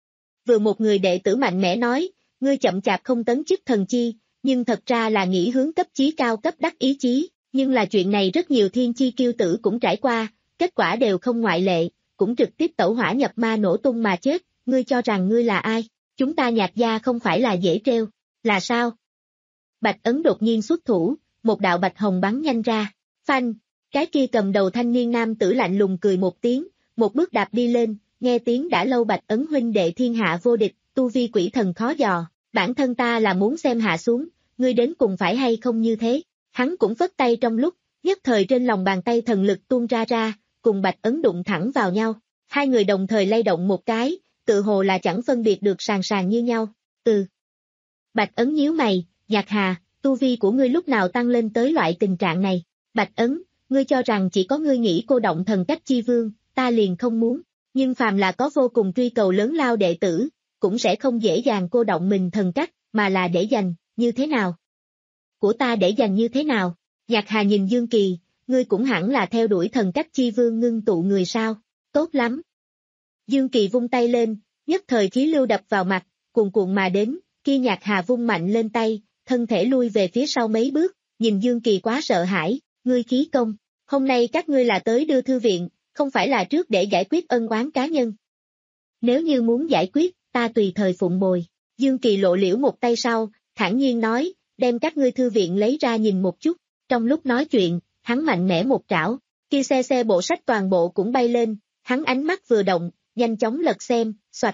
Vừa một người đệ tử mạnh mẽ nói, ngươi chậm chạp không tấn chức thần chi, nhưng thật ra là nghĩ hướng cấp chí cao cấp đắc ý chí, nhưng là chuyện này rất nhiều thiên chi kiêu tử cũng trải qua, kết quả đều không ngoại lệ, cũng trực tiếp tẩu hỏa nhập ma nổ tung mà chết, ngươi cho rằng ngươi là ai, chúng ta Nhạc gia không phải là dễ treo, là sao? Bạch Ấn đột nhiên xuất thủ, một đạo bạch hồng bắn nhanh ra, phanh, cái kia cầm đầu thanh niên nam tử lạnh lùng cười một tiếng, một bước đạp đi lên, nghe tiếng đã lâu Bạch Ấn huynh đệ thiên hạ vô địch, tu vi quỷ thần khó dò, bản thân ta là muốn xem hạ xuống, ngươi đến cùng phải hay không như thế, hắn cũng phất tay trong lúc, nhất thời trên lòng bàn tay thần lực tuôn ra ra, cùng Bạch Ấn đụng thẳng vào nhau, hai người đồng thời lay động một cái, tự hồ là chẳng phân biệt được sàn sàn như nhau, ừ. Bạch Ấn nhíu mày, Nhạc Hà, tu vi của ngươi lúc nào tăng lên tới loại tình trạng này, Bạch Ấn, ngươi cho rằng chỉ có ngươi nghĩ cô động thần cách chi vương, ta liền không muốn, nhưng phàm là có vô cùng truy cầu lớn lao đệ tử, cũng sẽ không dễ dàng cô động mình thần cách, mà là để dành, như thế nào? Của ta để dành như thế nào? Nhạc Hà nhìn Dương Kỳ, ngươi cũng hẳn là theo đuổi thần cách chi vương ngưng tụ người sao, tốt lắm. Dương Kỳ vung tay lên, nhất thời khí lưu đập vào mặt, cuồn cuộn mà đến, kia Nhạc Hà vung mạnh lên tay, thân thể lui về phía sau mấy bước, nhìn Dương Kỳ quá sợ hãi, ngươi khí công, hôm nay các ngươi là tới đưa thư viện, không phải là trước để giải quyết ân oán cá nhân. Nếu như muốn giải quyết, ta tùy thời phụng bồi. Dương Kỳ lộ liễu một tay sau, thản nhiên nói, đem các ngươi thư viện lấy ra nhìn một chút, trong lúc nói chuyện, hắn mạnh mẽ một trảo, kia xe xe bộ sách toàn bộ cũng bay lên, hắn ánh mắt vừa động, nhanh chóng lật xem, xoạch.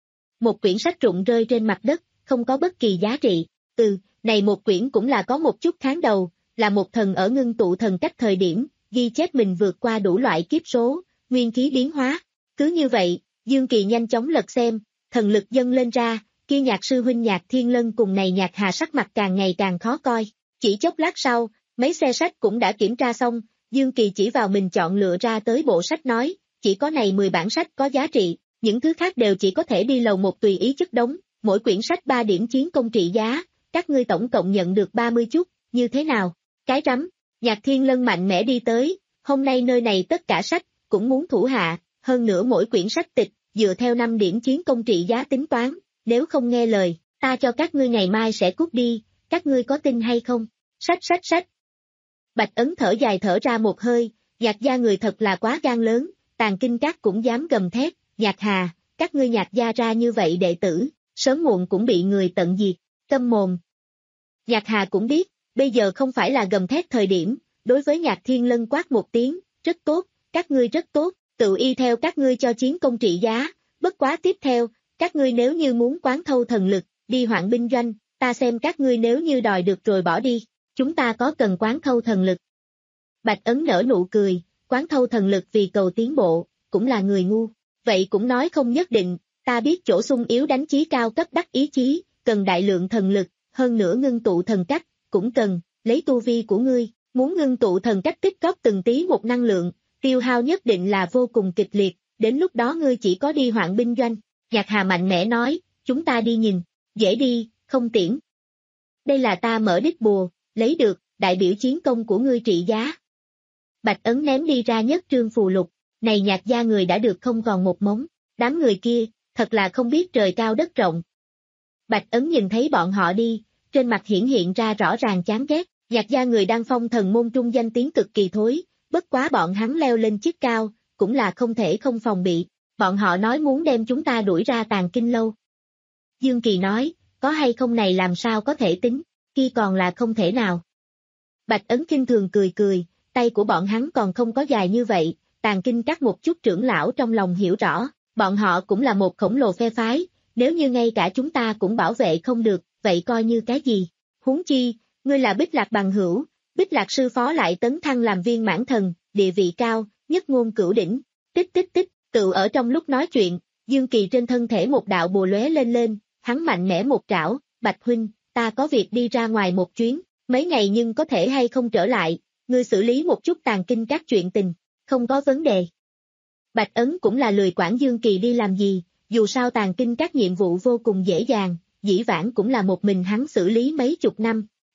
Một quyển sách rụng rơi trên mặt đất, không có bất kỳ giá trị, từ, này một quyển cũng là có một chút tháng đầu, là một thần ở ngưng tụ thần cách thời điểm, ghi chép mình vượt qua đủ loại kiếp số, nguyên khí biến hóa. Cứ như vậy, Dương Kỳ nhanh chóng lật xem, thần lực dâng lên ra, kia Nhạc sư huynh Nhạc Thiên Lân cùng này Nhạc Hà sắc mặt càng ngày càng khó coi. Chỉ chốc lát sau, mấy xe sách cũng đã kiểm tra xong, Dương Kỳ chỉ vào mình chọn lựa ra tới bộ sách nói, chỉ có này mười bản sách có giá trị, những thứ khác đều chỉ có thể đi lầu một tùy ý chất đống, mỗi quyển sách ba điểm chiến công trị giá, các ngươi tổng cộng nhận được ba mươi chút, như thế nào? Cái rắm, Nhạc Thiên Lân mạnh mẽ đi tới, hôm nay nơi này tất cả sách, cũng muốn thủ hạ, hơn nữa mỗi quyển sách tịch, dựa theo năm điểm chiến công trị giá tính toán, nếu không nghe lời, ta cho các ngươi ngày mai sẽ cút đi, các ngươi có tin hay không? Sách sách sách. Bạch Ấn thở dài thở ra một hơi, Nhạc gia người thật là quá gan lớn, Tàng Kinh Các cũng dám gầm thét, Nhạc Hà, các ngươi Nhạc gia ra như vậy đệ tử, sớm muộn cũng bị người tận diệt, câm mồm. Nhạc Hà cũng biết, bây giờ không phải là gầm thét thời điểm, đối với Nhạc Thiên Lân quát một tiếng, rất tốt, các ngươi rất tốt, tự y theo các ngươi cho chiến công trị giá, bất quá tiếp theo, các ngươi nếu như muốn quán thâu thần lực, đi hoạn binh doanh, ta xem các ngươi nếu như đòi được rồi bỏ đi, chúng ta có cần quán thâu thần lực. Bạch Ấn nở nụ cười, quán thâu thần lực vì cầu tiến bộ, cũng là người ngu, vậy cũng nói không nhất định, ta biết chỗ sung yếu đánh chí cao cấp đắc ý chí, cần đại lượng thần lực, hơn nữa ngưng tụ thần cách, cũng cần, lấy tu vi của ngươi, muốn ngưng tụ thần cách tích góp từng tí một năng lượng, tiêu hao nhất định là vô cùng kịch liệt, đến lúc đó ngươi chỉ có đi hoạn binh doanh. Nhạc Hà mạnh mẽ nói, chúng ta đi nhìn, dễ đi, không tiễn. Đây là ta mở đích bùa, lấy được, đại biểu chiến công của ngươi trị giá. Bạch Ấn ném đi ra nhất trương phù lục, này Nhạc gia người đã được không còn một mống, đám người kia, thật là không biết trời cao đất rộng. Bạch Ấn nhìn thấy bọn họ đi, trên mặt hiển hiện ra rõ ràng chán ghét, Nhạc gia người đang phong thần môn trung danh tiếng cực kỳ thối, bất quá bọn hắn leo lên chức cao, cũng là không thể không phòng bị, bọn họ nói muốn đem chúng ta đuổi ra Tàng Kinh lâu. Dương Kỳ nói, có hay không này làm sao có thể tính, kia còn là không thể nào. Bạch Ấn kinh thường cười cười, tay của bọn hắn còn không có dài như vậy, Tàng Kinh Các một chút trưởng lão trong lòng hiểu rõ, bọn họ cũng là một khổng lồ phe phái, nếu như ngay cả chúng ta cũng bảo vệ không được, vậy coi như cái gì, huống chi, ngươi là Bích Lạc bằng hữu, Bích Lạc sư phó lại tấn thăng làm viên mãn thần, địa vị cao, nhất ngôn cửu đỉnh, tích tích tích, tự ở trong lúc nói chuyện, Dương Kỳ trên thân thể một đạo bùa lóe lên lên, hắn mạnh mẽ một trảo, Bạch huynh, ta có việc đi ra ngoài một chuyến, mấy ngày nhưng có thể hay không trở lại, ngươi xử lý một chút Tàng Kinh Các chuyện tình, không có vấn đề. Bạch Ấn cũng là lười quản Dương Kỳ đi làm gì, dù sao Tàng Kinh Các nhiệm vụ vô cùng dễ dàng, dĩ vãng cũng là một mình hắn xử lý mấy chục năm,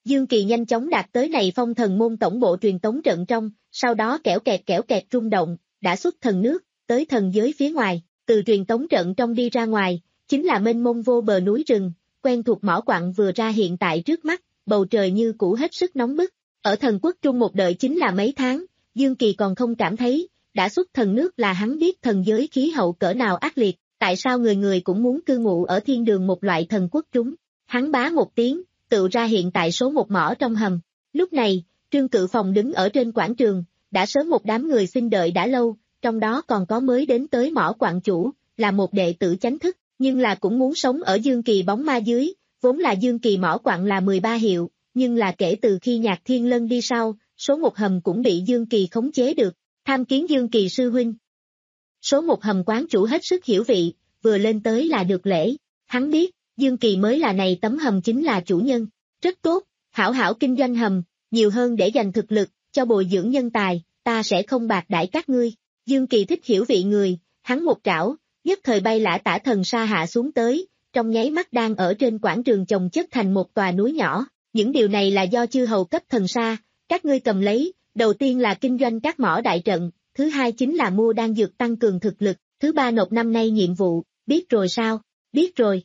Dương Kỳ nhanh chóng đạt tới này phong thần môn tổng bộ truyền tống trận trong, sau đó kẽo kẹt kẽo kẹt rung động, đã xuất thần nước, tới thần giới phía ngoài, từ truyền tống trận trong đi ra ngoài, chính là mênh mông vô bờ núi rừng, quen thuộc mỏ quặng vừa ra hiện tại trước mắt, bầu trời như cũ hết sức nóng bức. Ở thần quốc trung một đợi chính là mấy tháng, Dương Kỳ còn không cảm thấy, đã xuất thần nước là hắn biết thần giới khí hậu cỡ nào ác liệt, tại sao người người cũng muốn cư ngụ ở thiên đường một loại thần quốc trúng. Hắn bá một tiếng, tự ra hiện tại số một mỏ trong hầm. Lúc này, Trương Cự Phòng đứng ở trên quảng trường, đã sớm một đám người xin đợi đã lâu, trong đó còn có mới đến tới mỏ quặng chủ, là một đệ tử chánh thức, nhưng là cũng muốn sống ở Dương Kỳ bóng ma dưới, vốn là Dương Kỳ mỏ quặng là mười ba hiệu, nhưng là kể từ khi Nhạc Thiên Lân đi sau, số một hầm cũng bị Dương Kỳ khống chế được, tham kiến Dương Kỳ sư huynh. Số một hầm quán chủ hết sức hiểu vị, vừa lên tới là được lễ, hắn biết, Dương Kỳ mới là này tấm hầm chính là chủ nhân, rất tốt, hảo hảo kinh doanh hầm, nhiều hơn để dành thực lực, cho bồi dưỡng nhân tài, ta sẽ không bạc đãi các ngươi. Dương Kỳ thích hiểu vị người, hắn một trảo, nhất thời bay lả tả thần sa hạ xuống tới, trong nháy mắt đang ở trên quảng trường chồng chất thành một tòa núi nhỏ, những điều này là do chư hầu cấp thần sa, các ngươi cầm lấy, đầu tiên là kinh doanh các mỏ đại trận, thứ hai chính là mua đan dược tăng cường thực lực, thứ ba nộp năm nay nhiệm vụ, biết rồi sao, biết rồi.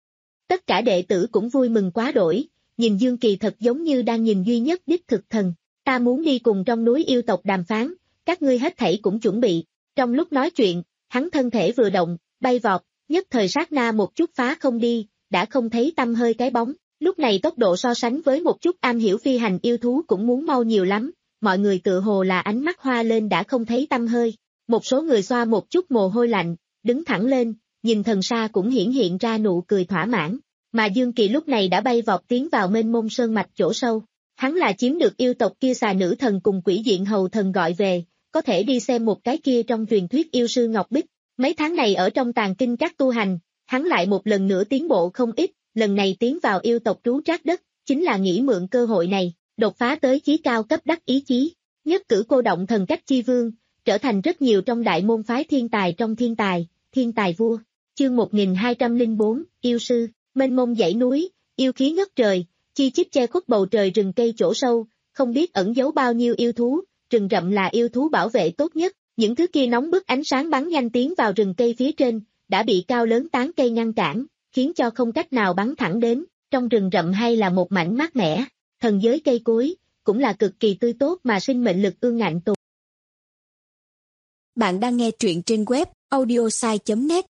Tất cả đệ tử cũng vui mừng quá đổi, nhìn Dương Kỳ thật giống như đang nhìn duy nhất đích thực thần, ta muốn đi cùng trong núi yêu tộc đàm phán, các ngươi hết thảy cũng chuẩn bị. Trong lúc nói chuyện, hắn thân thể vừa động, bay vọt, nhất thời sát na một chút phá không đi, đã không thấy tăm hơi cái bóng, lúc này tốc độ so sánh với một chút am hiểu phi hành yêu thú cũng muốn mau nhiều lắm, mọi người tự hồ là ánh mắt hoa lên đã không thấy tăm hơi, một số người xoa một chút mồ hôi lạnh, đứng thẳng lên, nhìn thần sa cũng hiển hiện ra nụ cười thỏa mãn, mà Dương Kỳ lúc này đã bay vọt tiến vào mênh mông sơn mạch chỗ sâu, hắn là chiếm được yêu tộc kia xà nữ thần cùng quỷ diện hầu thần gọi về, có thể đi xem một cái kia trong truyền thuyết yêu sư Ngọc Bích, mấy tháng này ở trong tàng kinh các tu hành, hắn lại một lần nữa tiến bộ không ít, lần này tiến vào yêu tộc trú trác đất, chính là nghĩ mượn cơ hội này, đột phá tới chí cao cấp đắc ý chí, nhất cử cô động thần cách chi vương, trở thành rất nhiều trong đại môn phái thiên tài trong thiên tài, thiên tài vua. Chương một nghìn hai trăm lẻ bốn, yêu sư, mênh mông dãy núi, yêu khí ngất trời, chi chít che khuất bầu trời rừng cây chỗ sâu, không biết ẩn giấu bao nhiêu yêu thú, rừng rậm là yêu thú bảo vệ tốt nhất, những thứ kia nóng bức ánh sáng bắn nhanh tiến vào rừng cây phía trên, đã bị cao lớn tán cây ngăn cản, khiến cho không cách nào bắn thẳng đến, trong rừng rậm hay là một mảnh mát mẻ, thần giới cây cối, cũng là cực kỳ tươi tốt mà sinh mệnh lực ương ngạnh tồn. Bạn đang nghe truyện trên web audiosai chấm net.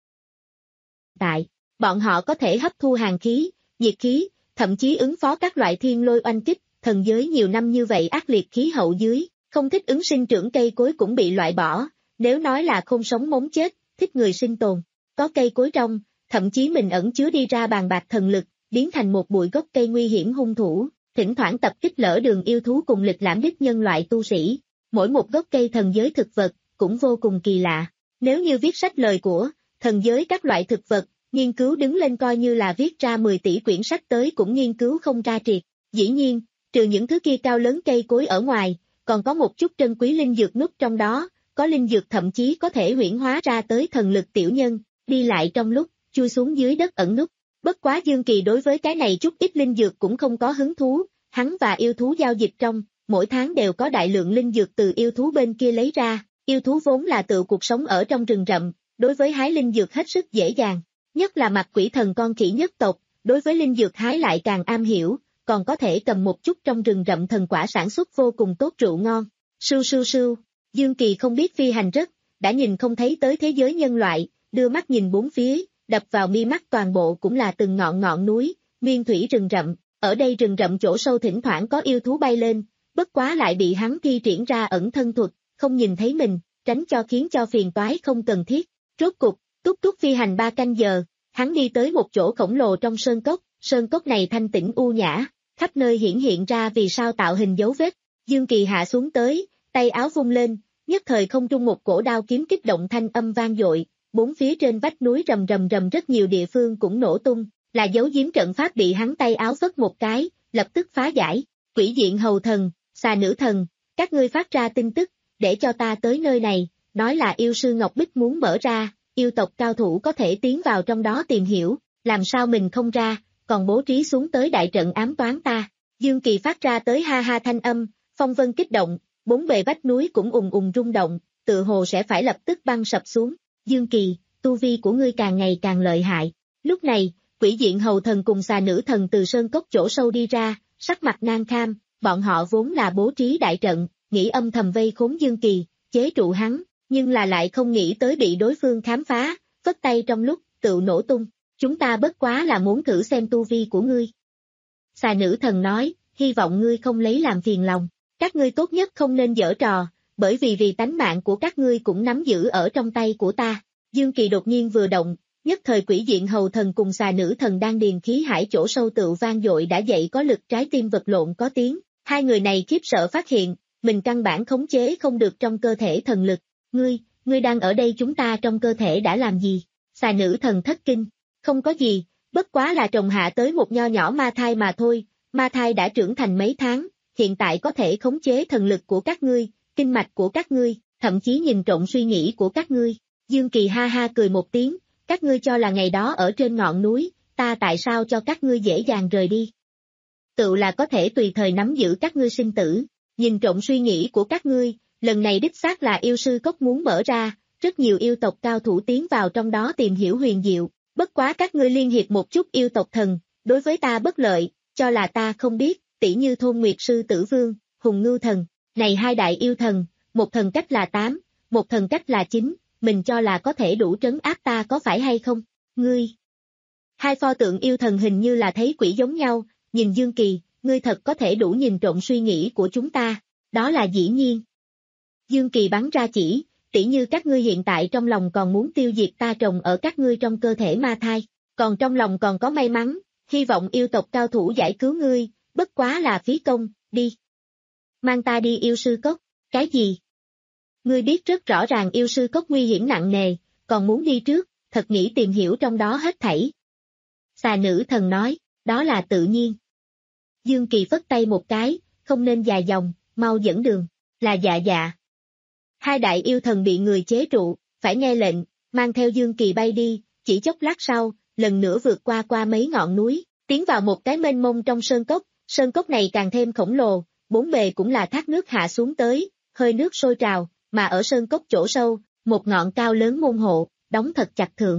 Tại, bọn họ có thể hấp thu hàn khí, nhiệt khí, thậm chí ứng phó các loại thiên lôi oanh kích, thần giới nhiều năm như vậy ác liệt khí hậu dưới, không thích ứng sinh trưởng cây cối cũng bị loại bỏ, nếu nói là không sống mống chết, thích người sinh tồn, có cây cối trong, thậm chí mình ẩn chứa đi ra bàn bạc thần lực, biến thành một bụi gốc cây nguy hiểm hung thủ, thỉnh thoảng tập kích lỡ đường yêu thú cùng lịch lãm đích nhân loại tu sĩ, mỗi một gốc cây thần giới thực vật, cũng vô cùng kỳ lạ, nếu như viết sách lời của, thần giới các loại thực vật, nghiên cứu đứng lên coi như là viết ra mười tỷ quyển sách tới cũng nghiên cứu không ra triệt, dĩ nhiên, trừ những thứ kia cao lớn cây cối ở ngoài, còn có một chút trân quý linh dược nút trong đó, có linh dược thậm chí có thể huyễn hóa ra tới thần lực tiểu nhân, đi lại trong lúc, chui xuống dưới đất ẩn nút. Bất quá Dương Kỳ đối với cái này chút ít linh dược cũng không có hứng thú, hắn và yêu thú giao dịch trong, mỗi tháng đều có đại lượng linh dược từ yêu thú bên kia lấy ra, yêu thú vốn là tự cuộc sống ở trong rừng rậm, đối với hái linh dược hết sức dễ dàng, nhất là mặt quỷ thần con khỉ nhất tộc, đối với linh dược hái lại càng am hiểu, còn có thể cầm một chút trong rừng rậm thần quả sản xuất vô cùng tốt rượu ngon. Sưu sưu sưu, Dương Kỳ không biết phi hành rất, đã nhìn không thấy tới thế giới nhân loại, đưa mắt nhìn bốn phía, đập vào mi mắt toàn bộ cũng là từng ngọn ngọn núi, miên thủy rừng rậm, ở đây rừng rậm chỗ sâu thỉnh thoảng có yêu thú bay lên, bất quá lại bị hắn thi triển ra ẩn thân thuật, không nhìn thấy mình, tránh cho khiến cho phiền toái không cần thiết. Rốt cục, túc túc phi hành ba canh giờ, hắn đi tới một chỗ khổng lồ trong sơn cốc, sơn cốc này thanh tĩnh u nhã, khắp nơi hiển hiện ra vì sao tạo hình dấu vết. Dương Kỳ hạ xuống tới, tay áo vung lên, nhất thời không trung một cổ đao kiếm kích động thanh âm vang dội, bốn phía trên vách núi rầm rầm rầm rất nhiều địa phương cũng nổ tung, là dấu giếm trận pháp bị hắn tay áo vất một cái, lập tức phá giải. Quỷ diện hầu thần, xà nữ thần, các ngươi phát ra tin tức, để cho ta tới nơi này, nói là yêu sư Ngọc Bích muốn mở ra, yêu tộc cao thủ có thể tiến vào trong đó tìm hiểu, làm sao mình không ra, còn bố trí xuống tới đại trận ám toán ta. Dương Kỳ phát ra tới ha ha thanh âm, phong vân kích động, bốn bề vách núi cũng ùng ùng rung động, tự hồ sẽ phải lập tức băng sập xuống. Dương Kỳ, tu vi của ngươi càng ngày càng lợi hại. Lúc này, Quỷ Diện Hầu Thần cùng Xà Nữ Thần từ sơn cốc chỗ sâu đi ra, sắc mặt nan kham, bọn họ vốn là bố trí đại trận, nghĩ âm thầm vây khốn Dương Kỳ, chế trụ hắn, nhưng là lại không nghĩ tới bị đối phương khám phá, vất tay trong lúc, tự nổ tung. Chúng ta bất quá là muốn thử xem tu vi của ngươi. Xà Nữ Thần nói, hy vọng ngươi không lấy làm phiền lòng. Các ngươi tốt nhất không nên giở trò, bởi vì vì tánh mạng của các ngươi cũng nắm giữ ở trong tay của ta. Dương Kỳ đột nhiên vừa động, nhất thời Quỷ Diện Hầu Thần cùng Xà Nữ Thần đang điền khí hải chỗ sâu tựu vang dội đã dậy có lực, trái tim vật lộn có tiếng. Hai người này khiếp sợ phát hiện, mình căn bản khống chế không được trong cơ thể thần lực. Ngươi, ngươi đang ở đây, chúng ta trong cơ thể đã làm gì? Xà Nữ Thần thất kinh. Không có gì, bất quá là trồng hạ tới một nho nhỏ ma thai mà thôi, ma thai đã trưởng thành mấy tháng, hiện tại có thể khống chế thần lực của các ngươi, kinh mạch của các ngươi, thậm chí nhìn trộm suy nghĩ của các ngươi. Dương Kỳ ha ha cười một tiếng, các ngươi cho là ngày đó ở trên ngọn núi, ta tại sao cho các ngươi dễ dàng rời đi? Tự là có thể tùy thời nắm giữ các ngươi sinh tử, nhìn trộm suy nghĩ của các ngươi, lần này đích xác là yêu sư cốc muốn mở ra, rất nhiều yêu tộc cao thủ tiến vào trong đó tìm hiểu huyền diệu. Bất quá các ngươi liên hiệp một chút yêu tộc thần, đối với ta bất lợi, cho là ta không biết, tỉ như Thôn Nguyệt Sư Tử Vương, Hùng Ngưu Thần, này hai đại yêu thần, một thần cách là tám, một thần cách là chín, mình cho là có thể đủ trấn áp ta có phải hay không? Ngươi! Hai pho tượng yêu thần hình như là thấy quỷ giống nhau, nhìn Dương Kỳ, ngươi thật có thể đủ nhìn trộm suy nghĩ của chúng ta, đó là dĩ nhiên. Dương Kỳ bắn ra chỉ, tỉ như các ngươi hiện tại trong lòng còn muốn tiêu diệt ta trồng ở các ngươi trong cơ thể ma thai, còn trong lòng còn có may mắn, hy vọng yêu tộc cao thủ giải cứu ngươi, bất quá là phí công, đi. Mang ta đi yêu sư cốc, cái gì? Ngươi biết rất rõ ràng yêu sư cốc nguy hiểm nặng nề, còn muốn đi trước, thật nghĩ tìm hiểu trong đó hết thảy. Xà Nữ Thần nói, đó là tự nhiên. Dương Kỳ phất tay một cái, không nên dài dòng, mau dẫn đường, là dạ dạ. Hai đại yêu thần bị người chế trụ, phải nghe lệnh, mang theo Dương Kỳ bay đi, chỉ chốc lát sau, lần nữa vượt qua qua mấy ngọn núi, tiến vào một cái mênh mông trong sơn cốc, sơn cốc này càng thêm khổng lồ, bốn bề cũng là thác nước hạ xuống tới, hơi nước sôi trào, mà ở sơn cốc chỗ sâu, một ngọn cao lớn môn hộ, đóng thật chặt thượng.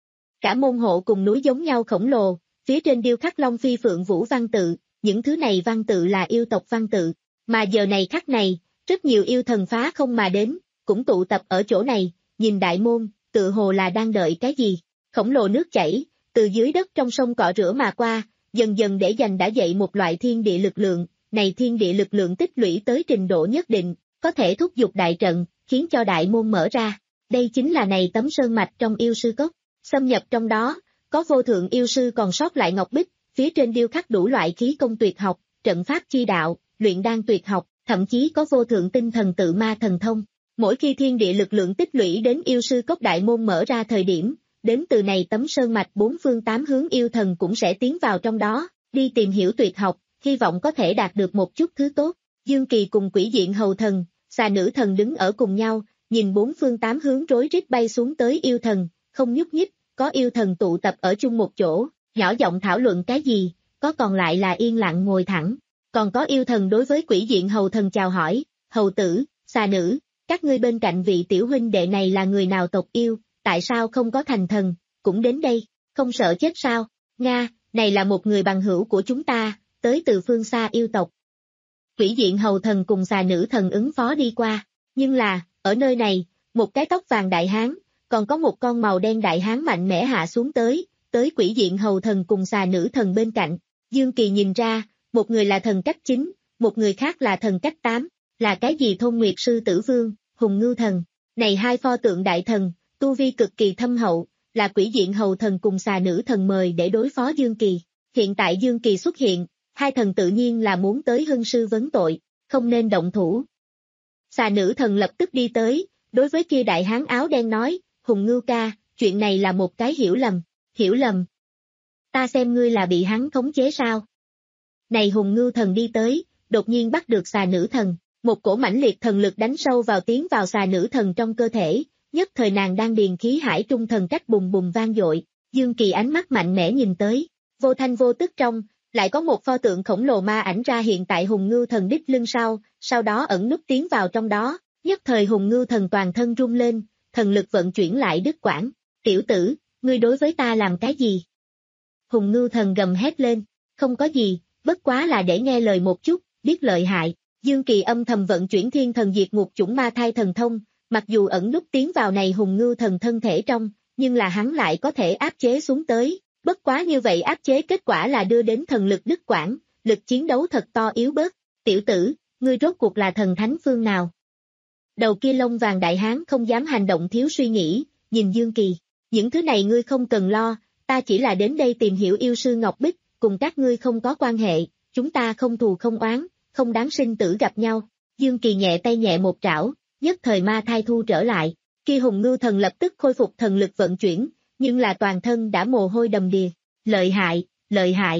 Cả môn hộ cùng núi giống nhau khổng lồ, phía trên điêu khắc Long Phi Phượng Vũ văn tự, những thứ này văn tự là yêu tộc văn tự, mà giờ này khắc này, rất nhiều yêu thần phá không mà đến, cũng tụ tập ở chỗ này, nhìn đại môn, tự hồ là đang đợi cái gì. Khổng lồ nước chảy, từ dưới đất trong sông cọ rửa mà qua, dần dần để dành đã dậy một loại thiên địa lực lượng, này thiên địa lực lượng tích lũy tới trình độ nhất định, có thể thúc giục đại trận, khiến cho đại môn mở ra. Đây chính là này tấm sơn mạch trong yêu sư cốc, xâm nhập trong đó, có vô thượng yêu sư còn sót lại ngọc bích, phía trên điêu khắc đủ loại khí công tuyệt học, trận pháp chi đạo, luyện đan tuyệt học, thậm chí có vô thượng tinh thần tự ma thần thông. Mỗi khi thiên địa lực lượng tích lũy đến yêu sư cốc đại môn mở ra thời điểm, đến từ này tấm sơn mạch bốn phương tám hướng yêu thần cũng sẽ tiến vào trong đó, đi tìm hiểu tuyệt học, hy vọng có thể đạt được một chút thứ tốt. Dương Kỳ cùng Quỷ Diện Hầu Thần, Xà Nữ Thần đứng ở cùng nhau, nhìn bốn phương tám hướng rối rít bay xuống tới yêu thần, không nhúc nhích, có yêu thần tụ tập ở chung một chỗ, nhỏ giọng thảo luận cái gì, có còn lại là yên lặng ngồi thẳng. Còn có yêu thần đối với Quỷ Diện Hầu Thần chào hỏi, hầu tử, xà nữ, các ngươi bên cạnh vị tiểu huynh đệ này là người nào tộc yêu, tại sao không có thành thần, cũng đến đây, không sợ chết sao? Nga, này là một người bằng hữu của chúng ta, tới từ phương xa yêu tộc. Quỷ Diện Hầu Thần cùng Xà Nữ Thần ứng phó đi qua, nhưng là, ở nơi này, một cái tóc vàng đại hán, còn có một con màu đen đại hán mạnh mẽ hạ xuống tới, tới Quỷ Diện Hầu Thần cùng Xà Nữ Thần bên cạnh. Dương Kỳ nhìn ra, một người là thần cách chín, một người khác là thần cách tám, là cái gì Thôn Nguyệt Sư Tử Vương, Hùng Ngưu Thần. Này hai pho tượng đại thần, tu vi cực kỳ thâm hậu, là Quỷ Diện Hầu Thần cùng Xà Nữ Thần mời để đối phó Dương Kỳ. Hiện tại Dương Kỳ xuất hiện, hai thần tự nhiên là muốn tới hưng sư vấn tội, không nên động thủ. Xà Nữ Thần lập tức đi tới, đối với kia đại hán áo đen nói, Hùng Ngưu ca, chuyện này là một cái hiểu lầm, hiểu lầm. Ta xem ngươi là bị hắn khống chế sao? Này Hùng Ngưu Thần đi tới, đột nhiên bắt được Xà Nữ Thần, một cổ mãnh liệt thần lực đánh sâu vào tiến vào Xà Nữ Thần trong cơ thể, nhất thời nàng đang điền khí hải trung thần cách bùng bùng vang dội. Dương Kỳ ánh mắt mạnh mẽ nhìn tới, vô thanh vô tức trong, lại có một pho tượng khổng lồ ma ảnh ra hiện tại Hùng Ngưu Thần đích lưng sau, sau đó ẩn núp tiến vào trong đó, nhất thời Hùng Ngưu Thần toàn thân rung lên, thần lực vận chuyển lại đứt quãng. Tiểu tử, ngươi đối với ta làm cái gì? Hùng Ngưu Thần gầm hét lên, không có gì, bất quá là để nghe lời một chút, biết lợi hại. Dương Kỳ âm thầm vận chuyển thiên thần diệt ngục chủng ma thai thần thông, mặc dù ẩn núp tiến vào này Hùng Ngưu Thần thân thể trong, nhưng là hắn lại có thể áp chế xuống tới, bất quá như vậy áp chế kết quả là đưa đến thần lực đứt quãng, lực chiến đấu thật to yếu bớt. Tiểu tử, ngươi rốt cuộc là thần thánh phương nào? Đầu kia lông vàng đại hán không dám hành động thiếu suy nghĩ, nhìn Dương Kỳ, những thứ này ngươi không cần lo, ta chỉ là đến đây tìm hiểu yêu sư Ngọc Bích, cùng các ngươi không có quan hệ, chúng ta không thù không oán, không đáng sinh tử gặp nhau. Dương Kỳ nhẹ tay nhẹ một trảo, nhất thời ma thai thu trở lại, kia Hùng Ngưu Thần lập tức khôi phục thần lực vận chuyển, nhưng là toàn thân đã mồ hôi đầm đìa, lợi hại, lợi hại.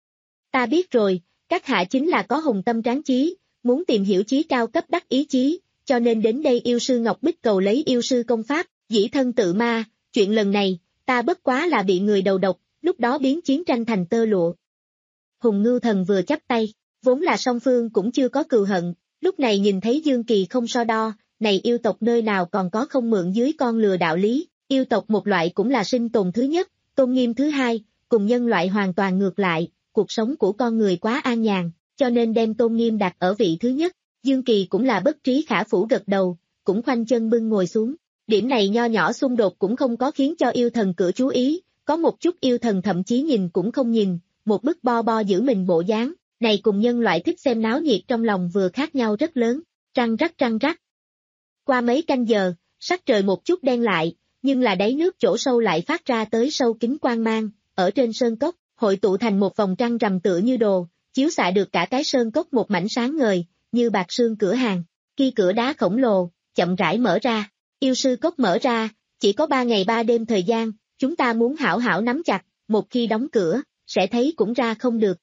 Ta biết rồi, các hạ chính là có hùng tâm tráng chí, muốn tìm hiểu chí cao cấp đắc ý chí, cho nên đến đây yêu sư Ngọc Bích cầu lấy yêu sư công pháp, dĩ thân tự ma, chuyện lần này, ta bất quá là bị người đầu độc, lúc đó biến chiến tranh thành tơ lụa. Hùng Ngưu Thần vừa chắp tay, vốn là song phương cũng chưa có cừu hận, lúc này nhìn thấy Dương Kỳ không so đo, này yêu tộc nơi nào còn có không mượn dưới con lừa đạo lý, yêu tộc một loại cũng là sinh tồn thứ nhất, tôn nghiêm thứ hai, cùng nhân loại hoàn toàn ngược lại, cuộc sống của con người quá an nhàn, cho nên đem tôn nghiêm đặt ở vị thứ nhất. Dương Kỳ cũng là bất trí khả phủ gật đầu, cũng khoanh chân bưng ngồi xuống. Điểm này nho nhỏ xung đột cũng không có khiến cho yêu thần cửa chú ý, có một chút yêu thần thậm chí nhìn cũng không nhìn, một bức bo bo giữ mình bộ dáng, này cùng nhân loại thích xem náo nhiệt trong lòng vừa khác nhau rất lớn, trăng rắc trăng rắc. Qua mấy canh giờ, sắc trời một chút đen lại, nhưng là đáy nước chỗ sâu lại phát ra tới sâu kín quang mang, ở trên sơn cốc, hội tụ thành một vòng trăng rằm tựa như đồ, chiếu xạ được cả cái sơn cốc một mảnh sáng ngời, như bạc sương cửa hàng, khi cửa đá khổng lồ, chậm rãi mở ra, yêu sư cốc mở ra, chỉ có ba ngày ba đêm thời gian, chúng ta muốn hảo hảo nắm chặt, một khi đóng cửa, sẽ thấy cũng ra không được.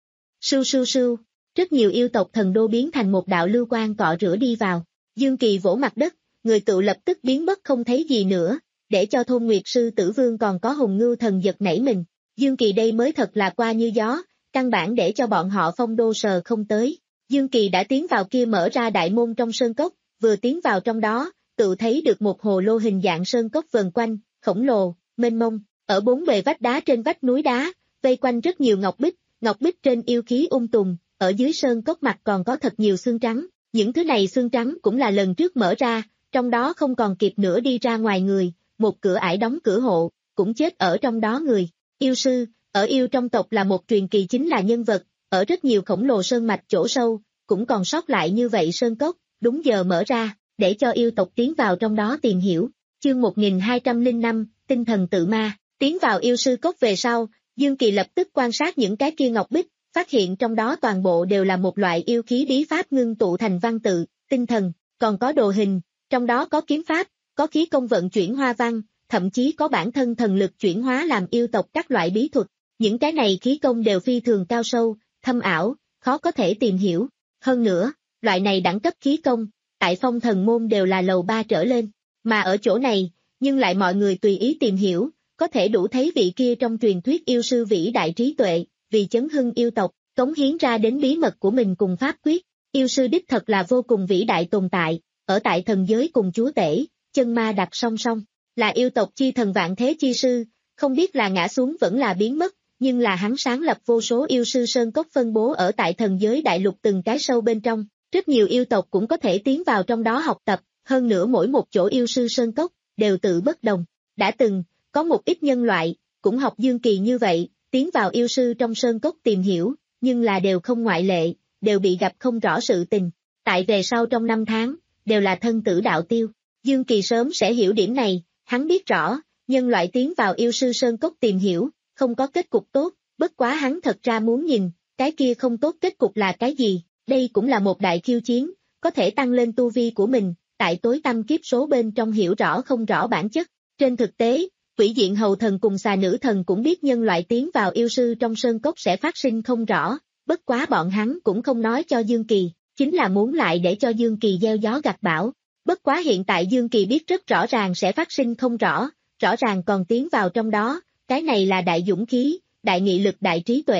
Sưu sưu sưu, rất nhiều yêu tộc thần đô biến thành một đạo lưu quang cọ rửa đi vào, Dương Kỳ vỗ mặt đất, người tự lập tức biến mất không thấy gì nữa, để cho Thôn Nguyệt Sư Tử Vương còn có Hùng Ngưu Thần giật nảy mình, Dương Kỳ đây mới thật là qua như gió, căn bản để cho bọn họ phong đô sờ không tới. Dương Kỳ đã tiến vào kia mở ra đại môn trong sơn cốc, vừa tiến vào trong đó, tự thấy được một hồ lô hình dạng sơn cốc vần quanh, khổng lồ, mênh mông, ở bốn bề vách đá trên vách núi đá, vây quanh rất nhiều ngọc bích, ngọc bích trên yêu khí ung tùm, ở dưới sơn cốc mặt còn có thật nhiều xương trắng, những thứ này xương trắng cũng là lần trước mở ra, trong đó không còn kịp nữa đi ra ngoài người, một cửa ải đóng cửa hộ, cũng chết ở trong đó người. Yêu sư, ở yêu trong tộc là một truyền kỳ chính là nhân vật, ở rất nhiều khổng lồ sơn mạch chỗ sâu, cũng còn sót lại như vậy sơn cốc, đúng giờ mở ra, để cho yêu tộc tiến vào trong đó tìm hiểu. Chương một nghìn hai trăm lẻ năm, tinh thần tự ma, tiến vào yêu sư cốc về sau, Dương Kỳ lập tức quan sát những cái kia ngọc bích, phát hiện trong đó toàn bộ đều là một loại yêu khí bí pháp ngưng tụ thành văn tự, tinh thần, còn có đồ hình, trong đó có kiếm pháp, có khí công vận chuyển hoa văn, thậm chí có bản thân thần lực chuyển hóa làm yêu tộc các loại bí thuật, những cái này khí công đều phi thường cao sâu, thâm ảo, khó có thể tìm hiểu. Hơn nữa, loại này đẳng cấp khí công, tại phong thần môn đều là lầu ba trở lên, mà ở chỗ này, nhưng lại mọi người tùy ý tìm hiểu, có thể đủ thấy vị kia trong truyền thuyết yêu sư vĩ đại trí tuệ, vì chấn hưng yêu tộc, cống hiến ra đến bí mật của mình cùng pháp quyết. Yêu sư đích thật là vô cùng vĩ đại tồn tại, ở tại thần giới cùng chúa tể, chân ma đặt song song, là yêu tộc chi thần vạn thế chi sư, không biết là ngã xuống vẫn là biến mất, nhưng là hắn sáng lập vô số yêu sư sơn cốc phân bố ở tại thần giới đại lục từng cái sâu bên trong, rất nhiều yêu tộc cũng có thể tiến vào trong đó học tập, hơn nữa mỗi một chỗ yêu sư sơn cốc, đều tự bất đồng. Đã từng, có một ít nhân loại, cũng học Dương Kỳ như vậy, tiến vào yêu sư trong sơn cốc tìm hiểu, nhưng là đều không ngoại lệ, đều bị gặp không rõ sự tình. Tại về sau trong năm tháng, đều là thân tử đạo tiêu. Dương Kỳ sớm sẽ hiểu điểm này, hắn biết rõ, nhân loại tiến vào yêu sư sơn cốc tìm hiểu, không có kết cục tốt, bất quá hắn thật ra muốn nhìn, cái kia không tốt kết cục là cái gì, đây cũng là một đại khiêu chiến, có thể tăng lên tu vi của mình, tại tối tăm kiếp số bên trong hiểu rõ không rõ bản chất. Trên thực tế, Quỷ Diện Hầu Thần cùng Xà Nữ Thần cũng biết nhân loại tiến vào yêu sư trong sơn cốc sẽ phát sinh không rõ, bất quá bọn hắn cũng không nói cho Dương Kỳ, chính là muốn lại để cho Dương Kỳ gieo gió gặt bão. Bất quá hiện tại Dương Kỳ biết rất rõ ràng sẽ phát sinh không rõ, rõ ràng còn tiến vào trong đó, cái này là đại dũng khí, đại nghị lực đại trí tuệ.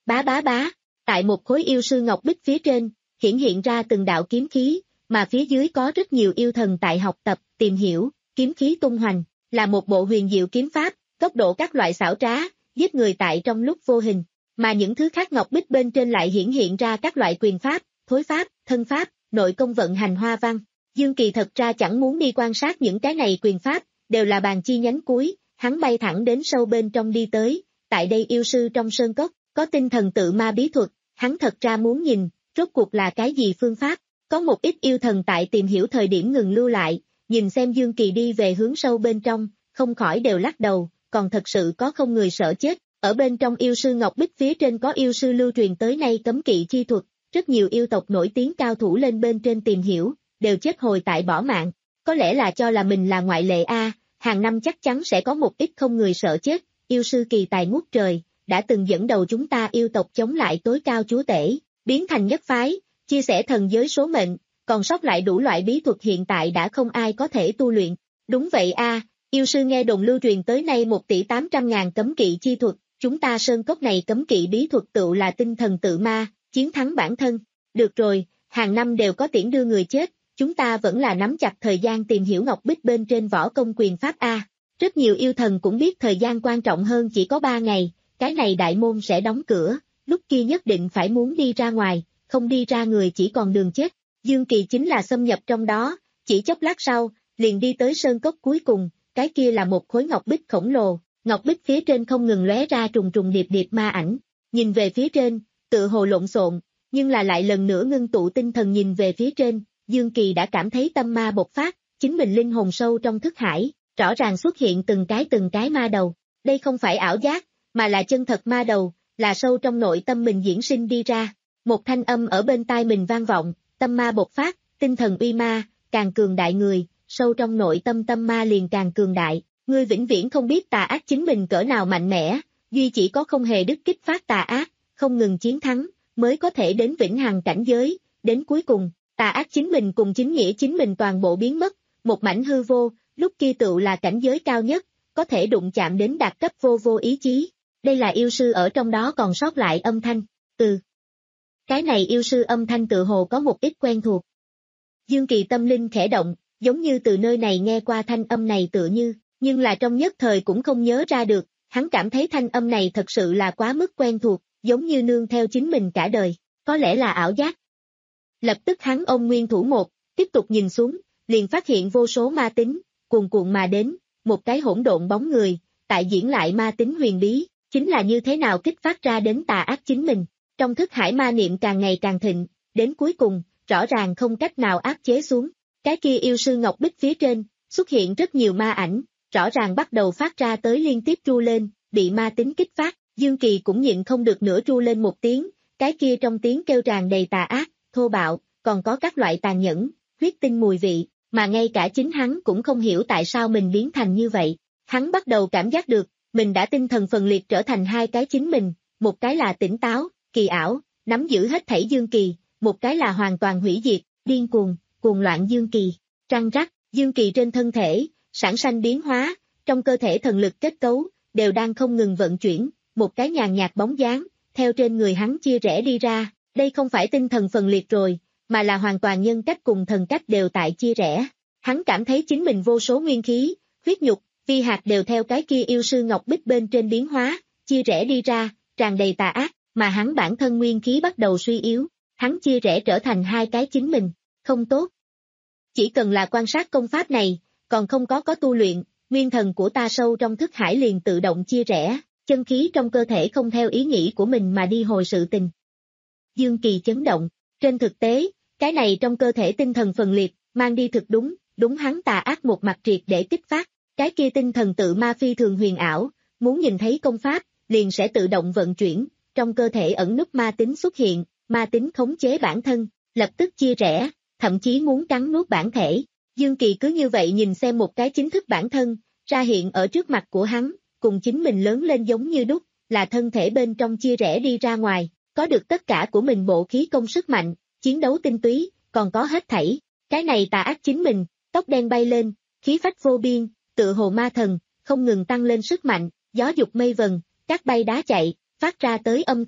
Bá bá bá, tại một khối yêu sư ngọc bích phía trên, hiển hiện ra từng đạo kiếm khí, mà phía dưới có rất nhiều yêu thần tại học tập, tìm hiểu, kiếm khí tung hoành, là một bộ huyền diệu kiếm pháp, tốc độ các loại xảo trá, giết người tại trong lúc vô hình, mà những thứ khác ngọc bích bên trên lại hiển hiện ra các loại quyền pháp, thối pháp, thân pháp, nội công vận hành hoa văn. Dương Kỳ thật ra chẳng muốn đi quan sát những cái này quyền pháp, đều là bàn chi nhánh cuối, hắn bay thẳng đến sâu bên trong đi tới, tại đây yêu sư trong sơn cốc, có tinh thần tự ma bí thuật, hắn thật ra muốn nhìn, rốt cuộc là cái gì phương pháp, có một ít yêu thần tại tìm hiểu thời điểm ngừng lưu lại, nhìn xem Dương Kỳ đi về hướng sâu bên trong, không khỏi đều lắc đầu, còn thật sự có không người sợ chết, ở bên trong yêu sư Ngọc Bích phía trên có yêu sư lưu truyền tới nay cấm kỵ chi thuật, rất nhiều yêu tộc nổi tiếng cao thủ lên bên trên tìm hiểu, đều chết hồi tại bỏ mạng, có lẽ là cho là mình là ngoại lệ a, hàng năm chắc chắn sẽ có một ít không người sợ chết, yêu sư kỳ tài ngút trời, đã từng dẫn đầu chúng ta yêu tộc chống lại tối cao chúa tể, biến thành nhất phái, chia sẻ thần giới số mệnh, còn sót lại đủ loại bí thuật hiện tại đã không ai có thể tu luyện. Đúng vậy a, yêu sư nghe đồn lưu truyền tới nay một tỷ tám trăm ngàn cấm kỵ chi thuật, chúng ta sơn cốc này cấm kỵ bí thuật tựu là tinh thần tự ma, chiến thắng bản thân. Được rồi, hàng năm đều có tiễn đưa người chết, chúng ta vẫn là nắm chặt thời gian tìm hiểu Ngọc Bích bên trên võ công quyền pháp a. Rất nhiều yêu thần cũng biết thời gian quan trọng hơn chỉ có ba ngày, cái này đại môn sẽ đóng cửa, lúc kia nhất định phải muốn đi ra ngoài, không đi ra người chỉ còn đường chết. Dương Kỳ chính là xâm nhập trong đó, chỉ chốc lát sau, liền đi tới sơn cốc cuối cùng, cái kia là một khối ngọc bích khổng lồ, ngọc bích phía trên không ngừng lóe ra trùng trùng điệp điệp ma ảnh, nhìn về phía trên, tự hồ lộn xộn, nhưng là lại lần nữa ngưng tụ tinh thần nhìn về phía trên, Dương Kỳ đã cảm thấy tâm ma bộc phát, chính mình linh hồn sâu trong thức hải, rõ ràng xuất hiện từng cái từng cái ma đầu, đây không phải ảo giác, mà là chân thật ma đầu, là sâu trong nội tâm mình diễn sinh đi ra, một thanh âm ở bên tai mình vang vọng, tâm ma bộc phát, tinh thần uy ma, càng cường đại người, sâu trong nội tâm tâm ma liền càng cường đại, ngươi vĩnh viễn không biết tà ác chính mình cỡ nào mạnh mẽ, duy chỉ có không hề đứt kích phát tà ác, không ngừng chiến thắng, mới có thể đến vĩnh hằng cảnh giới, đến cuối cùng, tà ác chính mình cùng chính nghĩa chính mình toàn bộ biến mất, một mảnh hư vô, lúc kia tựu là cảnh giới cao nhất, có thể đụng chạm đến đạt cấp vô vô ý chí, đây là yêu sư ở trong đó còn sót lại âm thanh, từ. Cái này yêu sư âm thanh tự hồ có một ít quen thuộc. Dương Kỳ tâm linh khẽ động, giống như từ nơi này nghe qua thanh âm này tựa như, nhưng là trong nhất thời cũng không nhớ ra được, hắn cảm thấy thanh âm này thật sự là quá mức quen thuộc, giống như nương theo chính mình cả đời, có lẽ là ảo giác. Lập tức hắn ôm nguyên thủ một, tiếp tục nhìn xuống, liền phát hiện vô số ma tính, cuồn cuộn mà đến, một cái hỗn độn bóng người, tại diễn lại ma tính huyền bí, chính là như thế nào kích phát ra đến tà ác chính mình. Trong thức hải ma niệm càng ngày càng thịnh, đến cuối cùng, rõ ràng không cách nào áp chế xuống. Cái kia yêu sư Ngọc Bích phía trên, xuất hiện rất nhiều ma ảnh, rõ ràng bắt đầu phát ra tới liên tiếp tru lên, bị ma tính kích phát, Dương Kỳ cũng nhịn không được nữa tru lên một tiếng, cái kia trong tiếng kêu tràn đầy tà ác, thô bạo, còn có các loại tàn nhẫn, huyết tinh mùi vị, mà ngay cả chính hắn cũng không hiểu tại sao mình biến thành như vậy. Hắn bắt đầu cảm giác được, mình đã tinh thần phần liệt trở thành hai cái chính mình, một cái là tỉnh táo, kỳ ảo, nắm giữ hết thảy Dương Kỳ, một cái là hoàn toàn hủy diệt, điên cuồng, cuồng loạn Dương Kỳ. Răng rắc, Dương Kỳ trên thân thể, sản sanh biến hóa, trong cơ thể thần lực kết cấu, đều đang không ngừng vận chuyển, một cái nhàn nhạt bóng dáng, theo trên người hắn chia rẽ đi ra, đây không phải tinh thần phần liệt rồi, mà là hoàn toàn nhân cách cùng thần cách đều tại chia rẽ. Hắn cảm thấy chính mình vô số nguyên khí, huyết nhục, vi hạt đều theo cái kia yêu sư Ngọc Bích bên trên biến hóa, chia rẽ đi ra, tràn đầy tà ác, mà hắn bản thân nguyên khí bắt đầu suy yếu, hắn chia rẽ trở thành hai cái chính mình, không tốt. Chỉ cần là quan sát công pháp này, còn không có có tu luyện, nguyên thần của ta sâu trong thức hải liền tự động chia rẽ, chân khí trong cơ thể không theo ý nghĩ của mình mà đi hồi sự tình. Dương Kỳ chấn động, trên thực tế, cái này trong cơ thể tinh thần phần liệt, mang đi thực đúng, đúng hắn tà ác một mặt triệt để kích phát, cái kia tinh thần tự ma phi thường huyền ảo, muốn nhìn thấy công pháp, liền sẽ tự động vận chuyển, trong cơ thể ẩn núp ma tính xuất hiện, ma tính khống chế bản thân, lập tức chia rẽ, thậm chí muốn cắn nuốt bản thể. Dương Kỳ cứ như vậy nhìn xem một cái chính thức bản thân, ra hiện ở trước mặt của hắn, cùng chính mình lớn lên giống như đúc, là thân thể bên trong chia rẽ đi ra ngoài, có được tất cả của mình bộ khí công sức mạnh, chiến đấu tinh túy, còn có hết thảy. Cái này tà ác chính mình, tóc đen bay lên, khí phách vô biên, tựa hồ ma thần, không ngừng tăng lên sức mạnh, gió dục mây vần, cát bay đá chạy, phát ra tới âm thanh,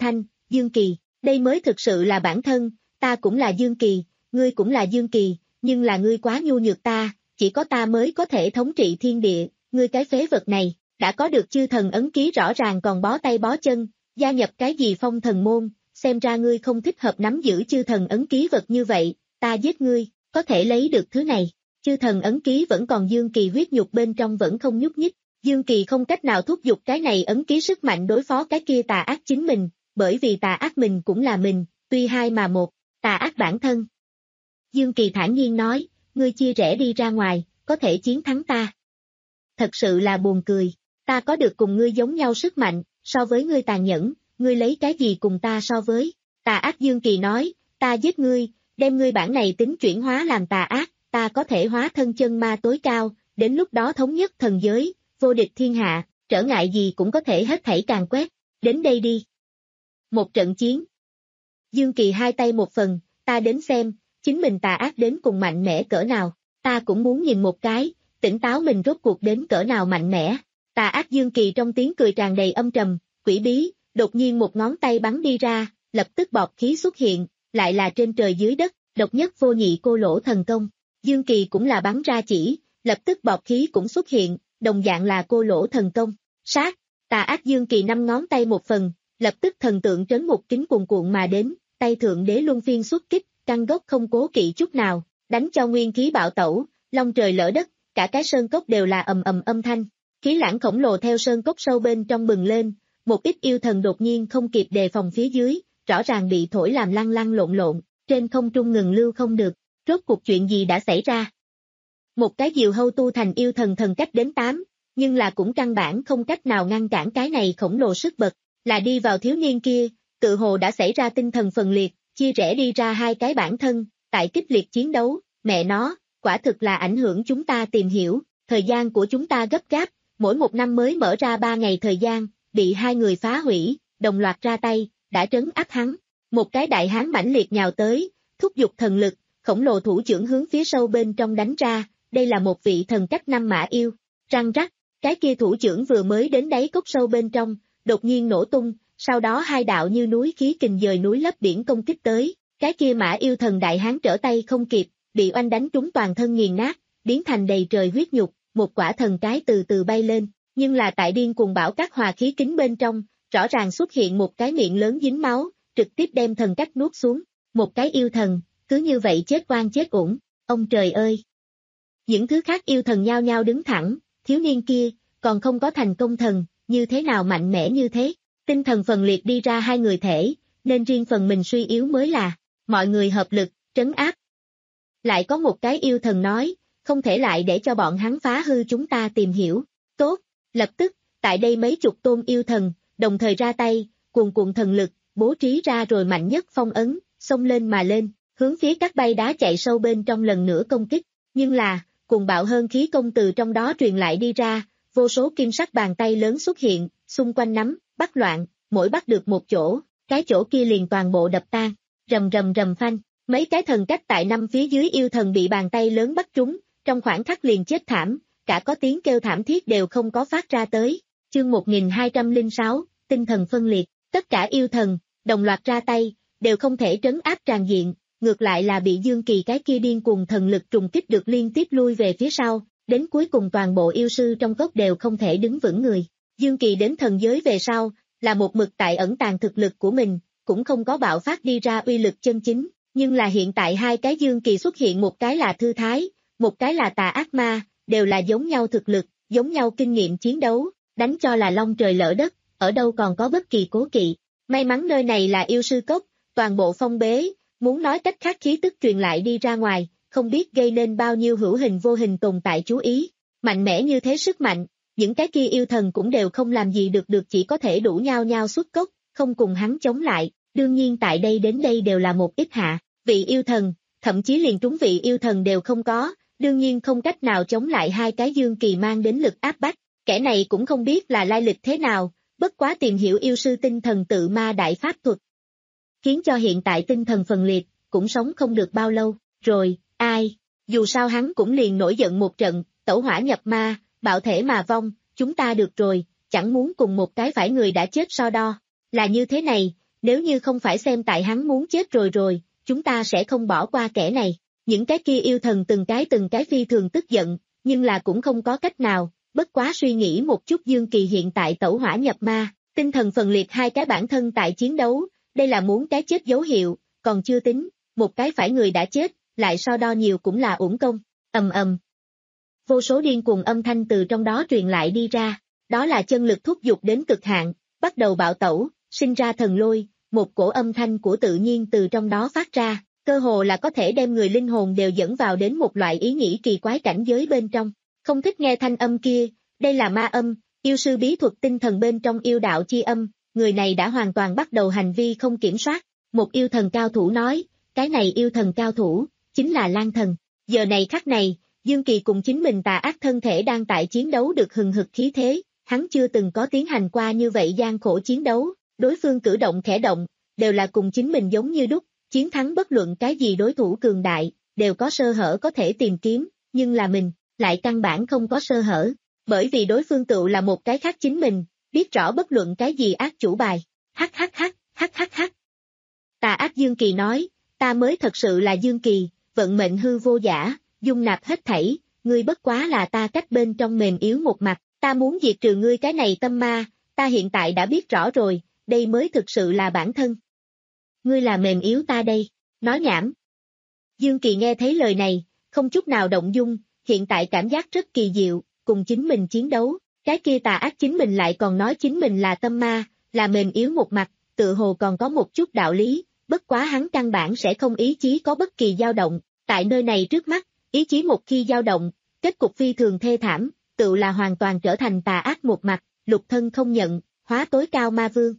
Dương Kỳ, đây mới thực sự là bản thân, ta cũng là Dương Kỳ, ngươi cũng là Dương Kỳ, nhưng là ngươi quá nhu nhược ta, chỉ có ta mới có thể thống trị thiên địa, ngươi cái phế vật này, đã có được chư thần ấn ký rõ ràng còn bó tay bó chân, gia nhập cái gì phong thần môn, xem ra ngươi không thích hợp nắm giữ chư thần ấn ký vật như vậy, ta giết ngươi, có thể lấy được thứ này. Chư thần ấn ký vẫn còn Dương Kỳ huyết nhục bên trong vẫn không nhúc nhích, Dương Kỳ không cách nào thúc giục cái này ấn ký sức mạnh đối phó cái kia tà ác chính mình, bởi vì tà ác mình cũng là mình, tuy hai mà một, tà ác bản thân. Dương Kỳ thản nhiên nói, ngươi chia rẽ đi ra ngoài, có thể chiến thắng ta. Thật sự là buồn cười, ta có được cùng ngươi giống nhau sức mạnh, so với ngươi tàn nhẫn, ngươi lấy cái gì cùng ta so với, tà ác Dương Kỳ nói, ta giết ngươi, đem ngươi bản này tính chuyển hóa làm tà ác, ta có thể hóa thân chân ma tối cao, đến lúc đó thống nhất thần giới, vô địch thiên hạ, trở ngại gì cũng có thể hết thảy càn quét, đến đây đi. Một trận chiến. Dương Kỳ hai tay một phần, ta đến xem, chính mình tà ác đến cùng mạnh mẽ cỡ nào, ta cũng muốn nhìn một cái, tỉnh táo mình rốt cuộc đến cỡ nào mạnh mẽ. Tà ác Dương Kỳ trong tiếng cười tràn đầy âm trầm, quỷ bí, đột nhiên một ngón tay bắn đi ra, lập tức bọt khí xuất hiện, lại là trên trời dưới đất, độc nhất vô nhị cô lỗ thần công. Dương Kỳ cũng là bắn ra chỉ, lập tức bọt khí cũng xuất hiện, đồng dạng là cô lỗ thần công. Sát, tà ác Dương Kỳ năm ngón tay một phần, lập tức thần tượng trấn một kính cuồn cuộn mà đến, tay thượng đế luân phiên xuất kích, căn gốc không cố kỵ chút nào, đánh cho nguyên khí bạo tẩu, long trời lỡ đất, cả cái sơn cốc đều là ầm ầm âm thanh. Khí lãng khổng lồ theo sơn cốc sâu bên trong bừng lên, một ít yêu thần đột nhiên không kịp đề phòng phía dưới, rõ ràng bị thổi làm lăn lăn lộn lộn, trên không trung ngừng lưu không được, rốt cuộc chuyện gì đã xảy ra. Một cái diều hâu tu thành yêu thần thần cách đến tám, nhưng là cũng căn bản không cách nào ngăn cản cái này khổng lồ sức bật, là đi vào thiếu niên kia, tự hồ đã xảy ra tinh thần phần liệt, chia rẽ đi ra hai cái bản thân, tại kích liệt chiến đấu, mẹ nó, quả thực là ảnh hưởng chúng ta tìm hiểu, thời gian của chúng ta gấp gáp, mỗi một năm mới mở ra ba ngày thời gian, bị hai người phá hủy, đồng loạt ra tay, đã trấn áp hắn. Một cái đại hán mãnh liệt nhào tới, thúc giục thần lực, khổng lồ thủ trưởng hướng phía sâu bên trong đánh ra, đây là một vị thần cách năm mã yêu. Răng rắc, cái kia thủ trưởng vừa mới đến đáy cốc sâu bên trong, đột nhiên nổ tung, sau đó hai đạo như núi khí kình dời núi lấp biển công kích tới, cái kia mã yêu thần đại hán trở tay không kịp, bị oanh đánh trúng toàn thân nghiền nát, biến thành đầy trời huyết nhục, một quả thần cái từ từ bay lên, nhưng là tại điên cuồng bão các hòa khí kính bên trong, rõ ràng xuất hiện một cái miệng lớn dính máu, trực tiếp đem thần cách nuốt xuống, một cái yêu thần, cứ như vậy chết oan chết uổng, ông trời ơi! Những thứ khác yêu thần nhao nhao đứng thẳng, thiếu niên kia, còn không có thành công thần, như thế nào mạnh mẽ như thế, tinh thần phần liệt đi ra hai người thể, nên riêng phần mình suy yếu mới là, mọi người hợp lực, trấn áp. Lại có một cái yêu thần nói, không thể lại để cho bọn hắn phá hư chúng ta tìm hiểu, tốt, lập tức, tại đây mấy chục tôn yêu thần, đồng thời ra tay, cuồn cuộn thần lực, bố trí ra rồi mạnh nhất phong ấn, xông lên mà lên, hướng phía các bay đá chạy sâu bên trong lần nữa công kích, nhưng là, cuồng bạo hơn khí công từ trong đó truyền lại đi ra, vô số kim sắc bàn tay lớn xuất hiện, xung quanh nắm, bắt loạn, mỗi bắt được một chỗ, cái chỗ kia liền toàn bộ đập tan, rầm rầm rầm phanh, mấy cái thần cách tại năm phía dưới yêu thần bị bàn tay lớn bắt trúng, trong khoảng khắc liền chết thảm, cả có tiếng kêu thảm thiết đều không có phát ra tới. Chương một nghìn hai trăm lẻ sáu, tinh thần phân liệt, tất cả yêu thần, đồng loạt ra tay, đều không thể trấn áp tràn diện, ngược lại là bị Dương Kỳ cái kia điên cuồng thần lực trùng kích được liên tiếp lui về phía sau, đến cuối cùng toàn bộ yêu sư trong cốc đều không thể đứng vững người. Dương Kỳ đến thần giới về sau, là một mực tại ẩn tàng thực lực của mình, cũng không có bạo phát đi ra uy lực chân chính, nhưng là hiện tại hai cái Dương Kỳ xuất hiện một cái là thư thái, một cái là tà ác ma, đều là giống nhau thực lực, giống nhau kinh nghiệm chiến đấu, đánh cho là long trời lỡ đất, ở đâu còn có bất kỳ cố kỵ. May mắn nơi này là yêu sư cốc, toàn bộ phong bế, muốn nói cách khác khí tức truyền lại đi ra ngoài, không biết gây nên bao nhiêu hữu hình vô hình tồn tại chú ý. Mạnh mẽ như thế sức mạnh, những cái kia yêu thần cũng đều không làm gì được được chỉ có thể đủ nhau nhau xuất cốc, không cùng hắn chống lại, đương nhiên tại đây đến đây đều là một ít hạ, vị yêu thần, thậm chí liền trúng vị yêu thần đều không có, đương nhiên không cách nào chống lại hai cái Dương Kỳ mang đến lực áp bách, kẻ này cũng không biết là lai lịch thế nào, bất quá tìm hiểu yêu sư tinh thần tự ma đại pháp thuật. Khiến cho hiện tại tinh thần phần liệt, cũng sống không được bao lâu, rồi, ai, dù sao hắn cũng liền nổi giận một trận, tẩu hỏa nhập ma, bạo thể mà vong, chúng ta được rồi, chẳng muốn cùng một cái phải người đã chết so đo, là như thế này, nếu như không phải xem tại hắn muốn chết rồi rồi, chúng ta sẽ không bỏ qua kẻ này. Những cái kia yêu thần từng cái từng cái phi thường tức giận, nhưng là cũng không có cách nào, bất quá suy nghĩ một chút Dương Kỳ hiện tại tẩu hỏa nhập ma, tinh thần phần liệt hai cái bản thân tại chiến đấu, đây là muốn cái chết dấu hiệu, còn chưa tính, một cái phải người đã chết, lại so đo nhiều cũng là uổng công, ầm ầm. Vô số điên cuồng âm thanh từ trong đó truyền lại đi ra, đó là chân lực thúc giục đến cực hạn, bắt đầu bạo tẩu, sinh ra thần lôi, một cổ âm thanh của tự nhiên từ trong đó phát ra, cơ hồ là có thể đem người linh hồn đều dẫn vào đến một loại ý nghĩ kỳ quái cảnh giới bên trong. Không thích nghe thanh âm kia, đây là ma âm, yêu sư bí thuật tinh thần bên trong yêu đạo chi âm, người này đã hoàn toàn bắt đầu hành vi không kiểm soát. Một yêu thần cao thủ nói, cái này yêu thần cao thủ, chính là Lan Thần. Giờ này khắc này, Dương Kỳ cùng chính mình tà ác thân thể đang tại chiến đấu được hừng hực khí thế, hắn chưa từng có tiến hành qua như vậy gian khổ chiến đấu, đối phương cử động khẽ động, đều là cùng chính mình giống như đúc, chiến thắng bất luận cái gì đối thủ cường đại, đều có sơ hở có thể tìm kiếm, nhưng là mình, lại căn bản không có sơ hở, bởi vì đối phương tựu là một cái khác chính mình, biết rõ bất luận cái gì ác chủ bài, hắc hắc hắc, hắc hắc hắc. Tà ác Dương Kỳ nói, ta mới thật sự là Dương Kỳ, vận mệnh hư vô giả, dung nạp hết thảy, ngươi bất quá là ta cách bên trong mềm yếu một mặt, ta muốn diệt trừ ngươi cái này tâm ma, ta hiện tại đã biết rõ rồi, đây mới thực sự là bản thân. Ngươi là mềm yếu ta đây, nói nhảm. Dương Kỳ nghe thấy lời này, không chút nào động dung, hiện tại cảm giác rất kỳ diệu, cùng chính mình chiến đấu, cái kia tà ác chính mình lại còn nói chính mình là tâm ma, là mềm yếu một mặt, tự hồ còn có một chút đạo lý, bất quá hắn căn bản sẽ không ý chí có bất kỳ dao động, tại nơi này trước mắt, ý chí một khi dao động, kết cục phi thường thê thảm, tự là hoàn toàn trở thành tà ác một mặt, lục thân không nhận, hóa tối cao ma vương.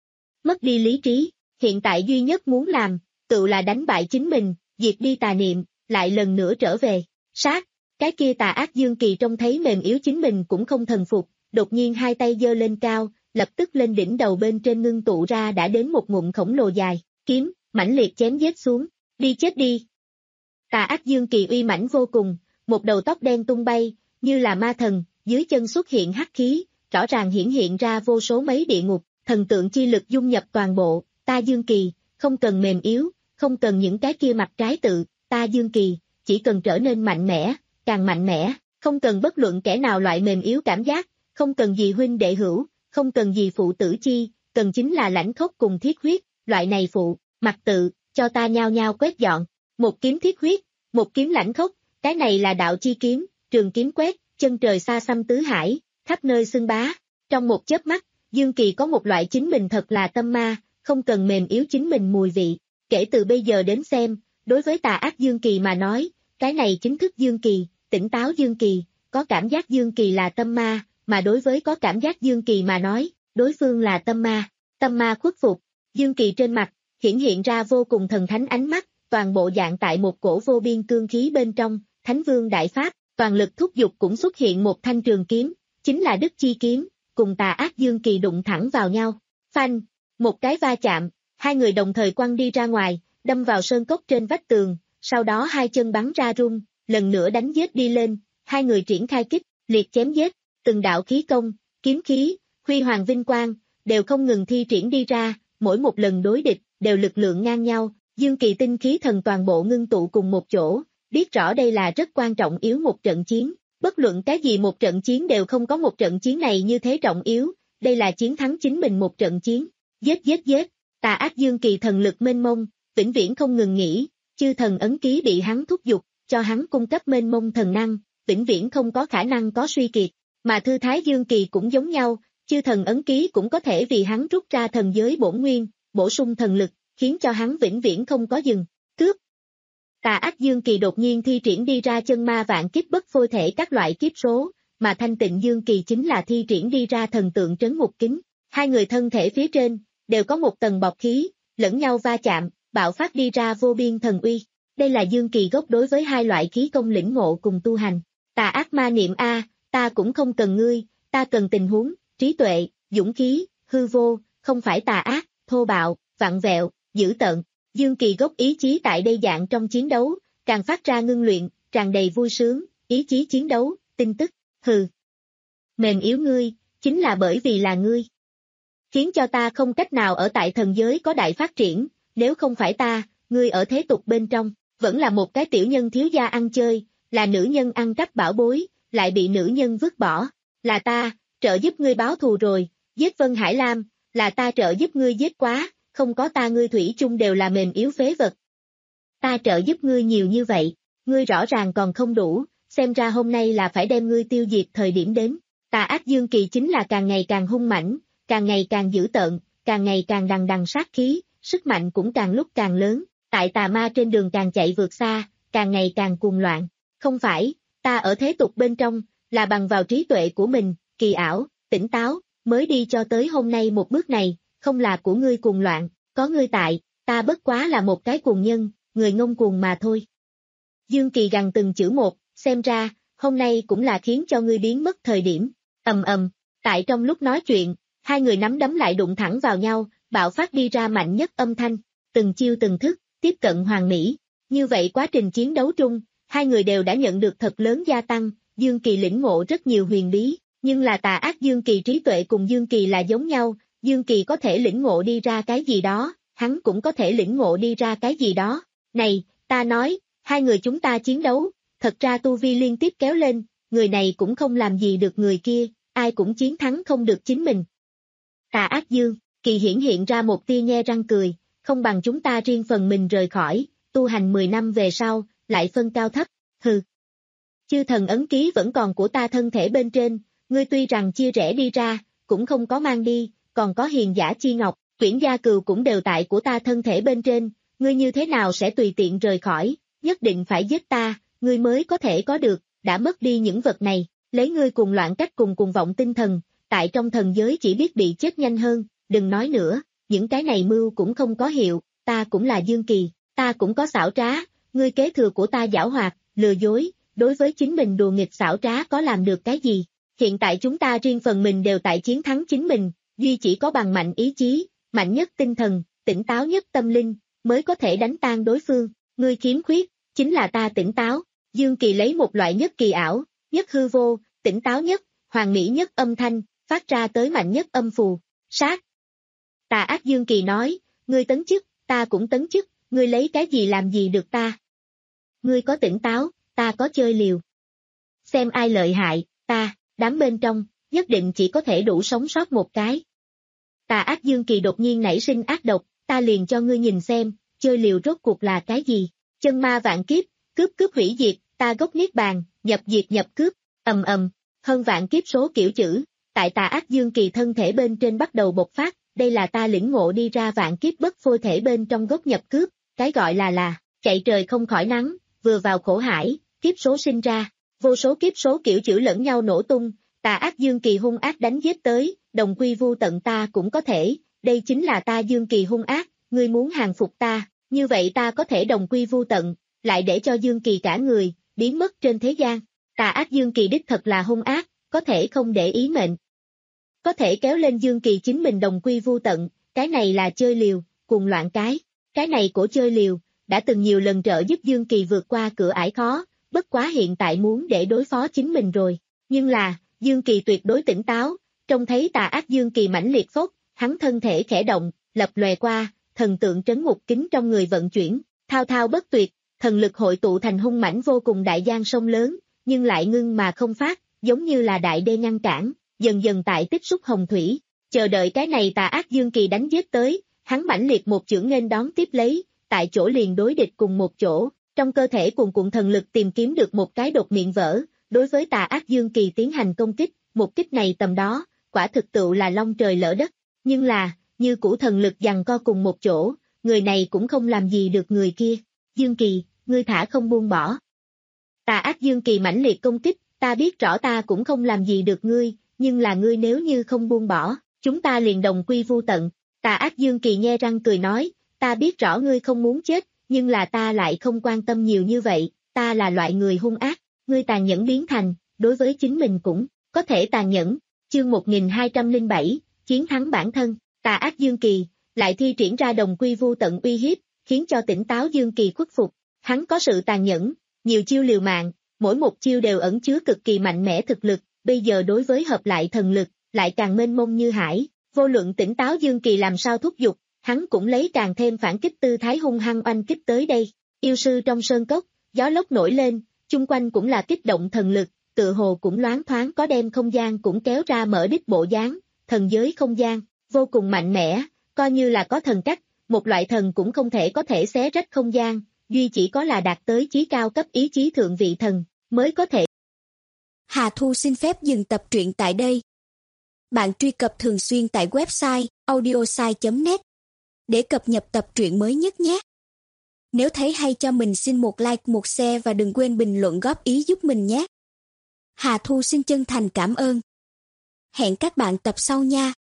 Mất đi lý trí, hiện tại duy nhất muốn làm, tự là đánh bại chính mình, diệt đi tà niệm, lại lần nữa trở về, sát, cái kia tà ác Dương Kỳ trông thấy mềm yếu chính mình cũng không thần phục, đột nhiên hai tay giơ lên cao, lập tức lên đỉnh đầu bên trên ngưng tụ ra đã đến một ngụm khổng lồ dài, kiếm, mãnh liệt chém giết xuống, đi chết đi. Tà ác Dương Kỳ uy mãnh vô cùng, một đầu tóc đen tung bay, như là ma thần, dưới chân xuất hiện hắc khí, rõ ràng hiển hiện ra vô số mấy địa ngục, thần tượng chi lực dung nhập toàn bộ, ta Dương Kỳ, không cần mềm yếu, không cần những cái kia mặt trái tự, ta Dương Kỳ, chỉ cần trở nên mạnh mẽ, càng mạnh mẽ, không cần bất luận kẻ nào loại mềm yếu cảm giác, không cần gì huynh đệ hữu, không cần gì phụ tử chi, cần chính là lãnh khốc cùng thiết huyết, loại này phụ, mặt tự, cho ta nhao nhao quét dọn, một kiếm thiết huyết, một kiếm lãnh khốc, cái này là đạo chi kiếm, trường kiếm quét, chân trời xa xăm tứ hải, khắp nơi xưng bá, trong một chớp mắt, Dương Kỳ có một loại chính mình thật là tâm ma, không cần mềm yếu chính mình mùi vị, kể từ bây giờ đến xem, đối với tà ác Dương Kỳ mà nói, cái này chính thức Dương Kỳ, tỉnh táo Dương Kỳ, có cảm giác Dương Kỳ là tâm ma, mà đối với có cảm giác Dương Kỳ mà nói, đối phương là tâm ma, tâm ma khuất phục, Dương Kỳ trên mặt, hiển hiện ra vô cùng thần thánh ánh mắt, toàn bộ dạng tại một cổ vô biên cương khí bên trong, Thánh Vương Đại Pháp, toàn lực thúc giục cũng xuất hiện một thanh trường kiếm, chính là Đức Chi Kiếm, cùng tà ác Dương Kỳ đụng thẳng vào nhau, phanh, một cái va chạm, hai người đồng thời quăng đi ra ngoài, đâm vào sơn cốc trên vách tường, sau đó hai chân bắn ra rung, lần nữa đánh giết đi lên, hai người triển khai kích, liệt chém giết, từng đạo khí công, kiếm khí, huy hoàng vinh quang, đều không ngừng thi triển đi ra, mỗi một lần đối địch, đều lực lượng ngang nhau, Dương Kỳ tinh khí thần toàn bộ ngưng tụ cùng một chỗ, biết rõ đây là rất quan trọng yếu một trận chiến, bất luận cái gì một trận chiến đều không có một trận chiến này như thế trọng yếu, đây là chiến thắng chính mình một trận chiến, giết giết giết, tà ác Dương Kỳ thần lực mênh mông, vĩnh viễn không ngừng nghỉ, chư thần ấn ký bị hắn thúc giục, cho hắn cung cấp mênh mông thần năng, vĩnh viễn không có khả năng có suy kiệt, mà thư thái Dương Kỳ cũng giống nhau, chư thần ấn ký cũng có thể vì hắn rút ra thần giới bổn nguyên, bổ sung thần lực, khiến cho hắn vĩnh viễn không có dừng, cướp. Tà ác Dương Kỳ đột nhiên thi triển đi ra chân ma vạn kiếp bất phôi thể các loại kiếp số, mà thanh tịnh Dương Kỳ chính là thi triển đi ra thần tượng trấn ngục kính, hai người thân thể phía trên, đều có một tầng bọc khí, lẫn nhau va chạm, bạo phát đi ra vô biên thần uy, đây là Dương Kỳ gốc đối với hai loại khí công lĩnh ngộ cùng tu hành, tà ác ma niệm A, ta cũng không cần ngươi, ta cần tình huống, trí tuệ, dũng khí, hư vô, không phải tà ác, thô bạo, vặn vẹo, dữ tợn. Dương Kỳ gốc ý chí tại đây dạng trong chiến đấu, càng phát ra ngưng luyện, tràn đầy vui sướng, ý chí chiến đấu, tin tức, hừ. Mềm yếu ngươi, chính là bởi vì là ngươi. khiến cho ta không cách nào ở tại thần giới có đại phát triển, nếu không phải ta, ngươi ở thế tục bên trong, vẫn là một cái tiểu nhân thiếu gia ăn chơi, là nữ nhân ăn cắp bảo bối, lại bị nữ nhân vứt bỏ, là ta, trợ giúp ngươi báo thù rồi, giết Vân Hải Lam, là ta trợ giúp ngươi giết quá, không có ta ngươi thủy chung đều là mềm yếu phế vật. Ta trợ giúp ngươi nhiều như vậy, ngươi rõ ràng còn không đủ, xem ra hôm nay là phải đem ngươi tiêu diệt thời điểm đến. Tà ác Dương Kỳ chính là càng ngày càng hung mãnh, càng ngày càng dữ tợn, càng ngày càng đằng đằng sát khí, sức mạnh cũng càng lúc càng lớn, tại tà ma trên đường càng chạy vượt xa, càng ngày càng cuồng loạn. Không phải, ta ở thế tục bên trong, là bằng vào trí tuệ của mình, kỳ ảo, tỉnh táo, mới đi cho tới hôm nay một bước này, không là của ngươi cuồng loạn, có ngươi tại, ta bất quá là một cái cuồng nhân, người ngông cuồng mà thôi. Dương Kỳ gằn từng chữ một, xem ra, hôm nay cũng là khiến cho ngươi biến mất thời điểm. Ầm ầm, tại trong lúc nói chuyện, hai người nắm đấm lại đụng thẳng vào nhau, bạo phát đi ra mạnh nhất âm thanh, từng chiêu từng thức, tiếp cận hoàn mỹ. Như vậy quá trình chiến đấu trung, hai người đều đã nhận được thật lớn gia tăng, Dương Kỳ lĩnh ngộ rất nhiều huyền bí, nhưng là tà ác Dương Kỳ trí tuệ cùng Dương Kỳ là giống nhau, Dương Kỳ có thể lĩnh ngộ đi ra cái gì đó, hắn cũng có thể lĩnh ngộ đi ra cái gì đó. Này, ta nói, hai người chúng ta chiến đấu, thật ra tu vi liên tiếp kéo lên, người này cũng không làm gì được người kia, ai cũng chiến thắng không được chính mình. Tà ác Dương Kỳ hiển hiện ra một tia nhe răng cười, không bằng chúng ta riêng phần mình rời khỏi, tu hành mười năm về sau, lại phân cao thấp, hừ. Chư thần ấn ký vẫn còn của ta thân thể bên trên, ngươi tuy rằng chia rẽ đi ra, cũng không có mang đi, còn có hiền giả chi ngọc, quyển gia cừu cũng đều tại của ta thân thể bên trên, ngươi như thế nào sẽ tùy tiện rời khỏi, nhất định phải giết ta, ngươi mới có thể có được, đã mất đi những vật này, lấy ngươi cùng loạn cách cùng cùng vọng tinh thần, tại trong thần giới chỉ biết bị chết nhanh hơn, đừng nói nữa, những cái này mưu cũng không có hiệu, ta cũng là Dương Kỳ, ta cũng có xảo trá, ngươi kế thừa của ta giảo hoạt, lừa dối, đối với chính mình đùa nghịch xảo trá có làm được cái gì, hiện tại chúng ta riêng phần mình đều tại chiến thắng chính mình, duy chỉ có bằng mạnh ý chí, mạnh nhất tinh thần, tỉnh táo nhất tâm linh, mới có thể đánh tan đối phương, ngươi khiếm khuyết, chính là ta tỉnh táo. Dương Kỳ lấy một loại nhất kỳ ảo, nhất hư vô, tỉnh táo nhất, hoàn mỹ nhất âm thanh, phát ra tới mạnh nhất âm phù, sát. Tà ác Dương Kỳ nói, ngươi tấn chức, ta cũng tấn chức, ngươi lấy cái gì làm gì được ta? Ngươi có tỉnh táo, ta có chơi liều. Xem ai lợi hại, ta, đám bên trong, nhất định chỉ có thể đủ sống sót một cái. Tà ác Dương Kỳ đột nhiên nảy sinh ác độc, ta liền cho ngươi nhìn xem, chơi liều rốt cuộc là cái gì? Chân ma vạn kiếp, cướp cướp hủy diệt, ta gốc niết bàn, nhập diệt nhập cướp, ầm ầm, hơn vạn kiếp số kiểu chữ, tại tà ác Dương Kỳ thân thể bên trên bắt đầu bộc phát, đây là ta lĩnh ngộ đi ra vạn kiếp bất phôi thể bên trong gốc nhập cướp, cái gọi là là, chạy trời không khỏi nắng, vừa vào khổ hải, kiếp số sinh ra, vô số kiếp số kiểu chữ lẫn nhau nổ tung, tà ác Dương Kỳ hung ác đánh giết tới, đồng quy vu tận ta cũng có thể, đây chính là ta Dương Kỳ hung ác, ngươi muốn hàng phục ta, như vậy ta có thể đồng quy vu tận, lại để cho Dương Kỳ cả người, biến mất trên thế gian, tà ác Dương Kỳ đích thật là hung ác, có thể không để ý mệnh. Có thể kéo lên Dương Kỳ chính mình đồng quy vu tận, cái này là chơi liều, cùng loạn cái, cái này của chơi liều, đã từng nhiều lần trợ giúp Dương Kỳ vượt qua cửa ải khó, bất quá hiện tại muốn để đối phó chính mình rồi, nhưng là, Dương Kỳ tuyệt đối tỉnh táo, trông thấy tà ác Dương Kỳ mãnh liệt phốc, hắn thân thể khẽ động, lập lòe qua, thần tượng trấn ngục kính trong người vận chuyển, thao thao bất tuyệt, thần lực hội tụ thành hung mãnh vô cùng đại giang sông lớn, nhưng lại ngưng mà không phát, giống như là đại đê ngăn cản, dần dần tại tích xúc hồng thủy, chờ đợi cái này tà ác Dương Kỳ đánh giết tới, hắn mãnh liệt một chưởng nghênh đón tiếp lấy, tại chỗ liền đối địch cùng một chỗ, trong cơ thể cuồn cuộn thần lực tìm kiếm được một cái đột miệng vỡ, đối với tà ác Dương Kỳ tiến hành công kích, một kích này tầm đó, quả thực tựu là long trời lỡ đất, nhưng là, như cũ thần lực giằng co cùng một chỗ, người này cũng không làm gì được người kia, Dương Kỳ, ngươi thả không buông bỏ. Tà ác Dương Kỳ mãnh liệt công kích, ta biết rõ ta cũng không làm gì được ngươi, nhưng là ngươi nếu như không buông bỏ, chúng ta liền đồng quy vu tận, tà ác Dương Kỳ nhe răng cười nói, ta biết rõ ngươi không muốn chết, nhưng là ta lại không quan tâm nhiều như vậy, ta là loại người hung ác, ngươi tàn nhẫn biến thành, đối với chính mình cũng có thể tàn nhẫn, chương một nghìn hai trăm lẻ bảy, chiến thắng bản thân, tà ác Dương Kỳ, lại thi triển ra đồng quy vu tận uy hiếp, khiến cho tỉnh táo Dương Kỳ khuất phục, hắn có sự tàn nhẫn, nhiều chiêu liều mạng, mỗi một chiêu đều ẩn chứa cực kỳ mạnh mẽ thực lực, bây giờ đối với hợp lại thần lực, lại càng mênh mông như hải, Vô luận tỉnh táo Dương Kỳ làm sao thúc giục, hắn cũng lấy càng thêm phản kích tư thái hung hăng oanh kích tới đây. Yêu sư trong sơn cốc, gió lốc nổi lên, chung quanh cũng là kích động thần lực, tự hồ cũng loáng thoáng có đem không gian cũng kéo ra mở đích bộ dáng, thần giới không gian, vô cùng mạnh mẽ, coi như là có thần cách, một loại thần cũng không thể có thể xé rách không gian, duy chỉ có là đạt tới chí cao cấp ý chí thượng vị thần, mới có thể. Hà Thu xin phép dừng tập truyện tại đây. Bạn truy cập thường xuyên tại website audiosai chấm net để cập nhật tập truyện mới nhất nhé. Nếu thấy hay cho mình xin một like, một share và đừng quên bình luận góp ý giúp mình nhé. Hà Thu xin chân thành cảm ơn. Hẹn các bạn tập sau nha.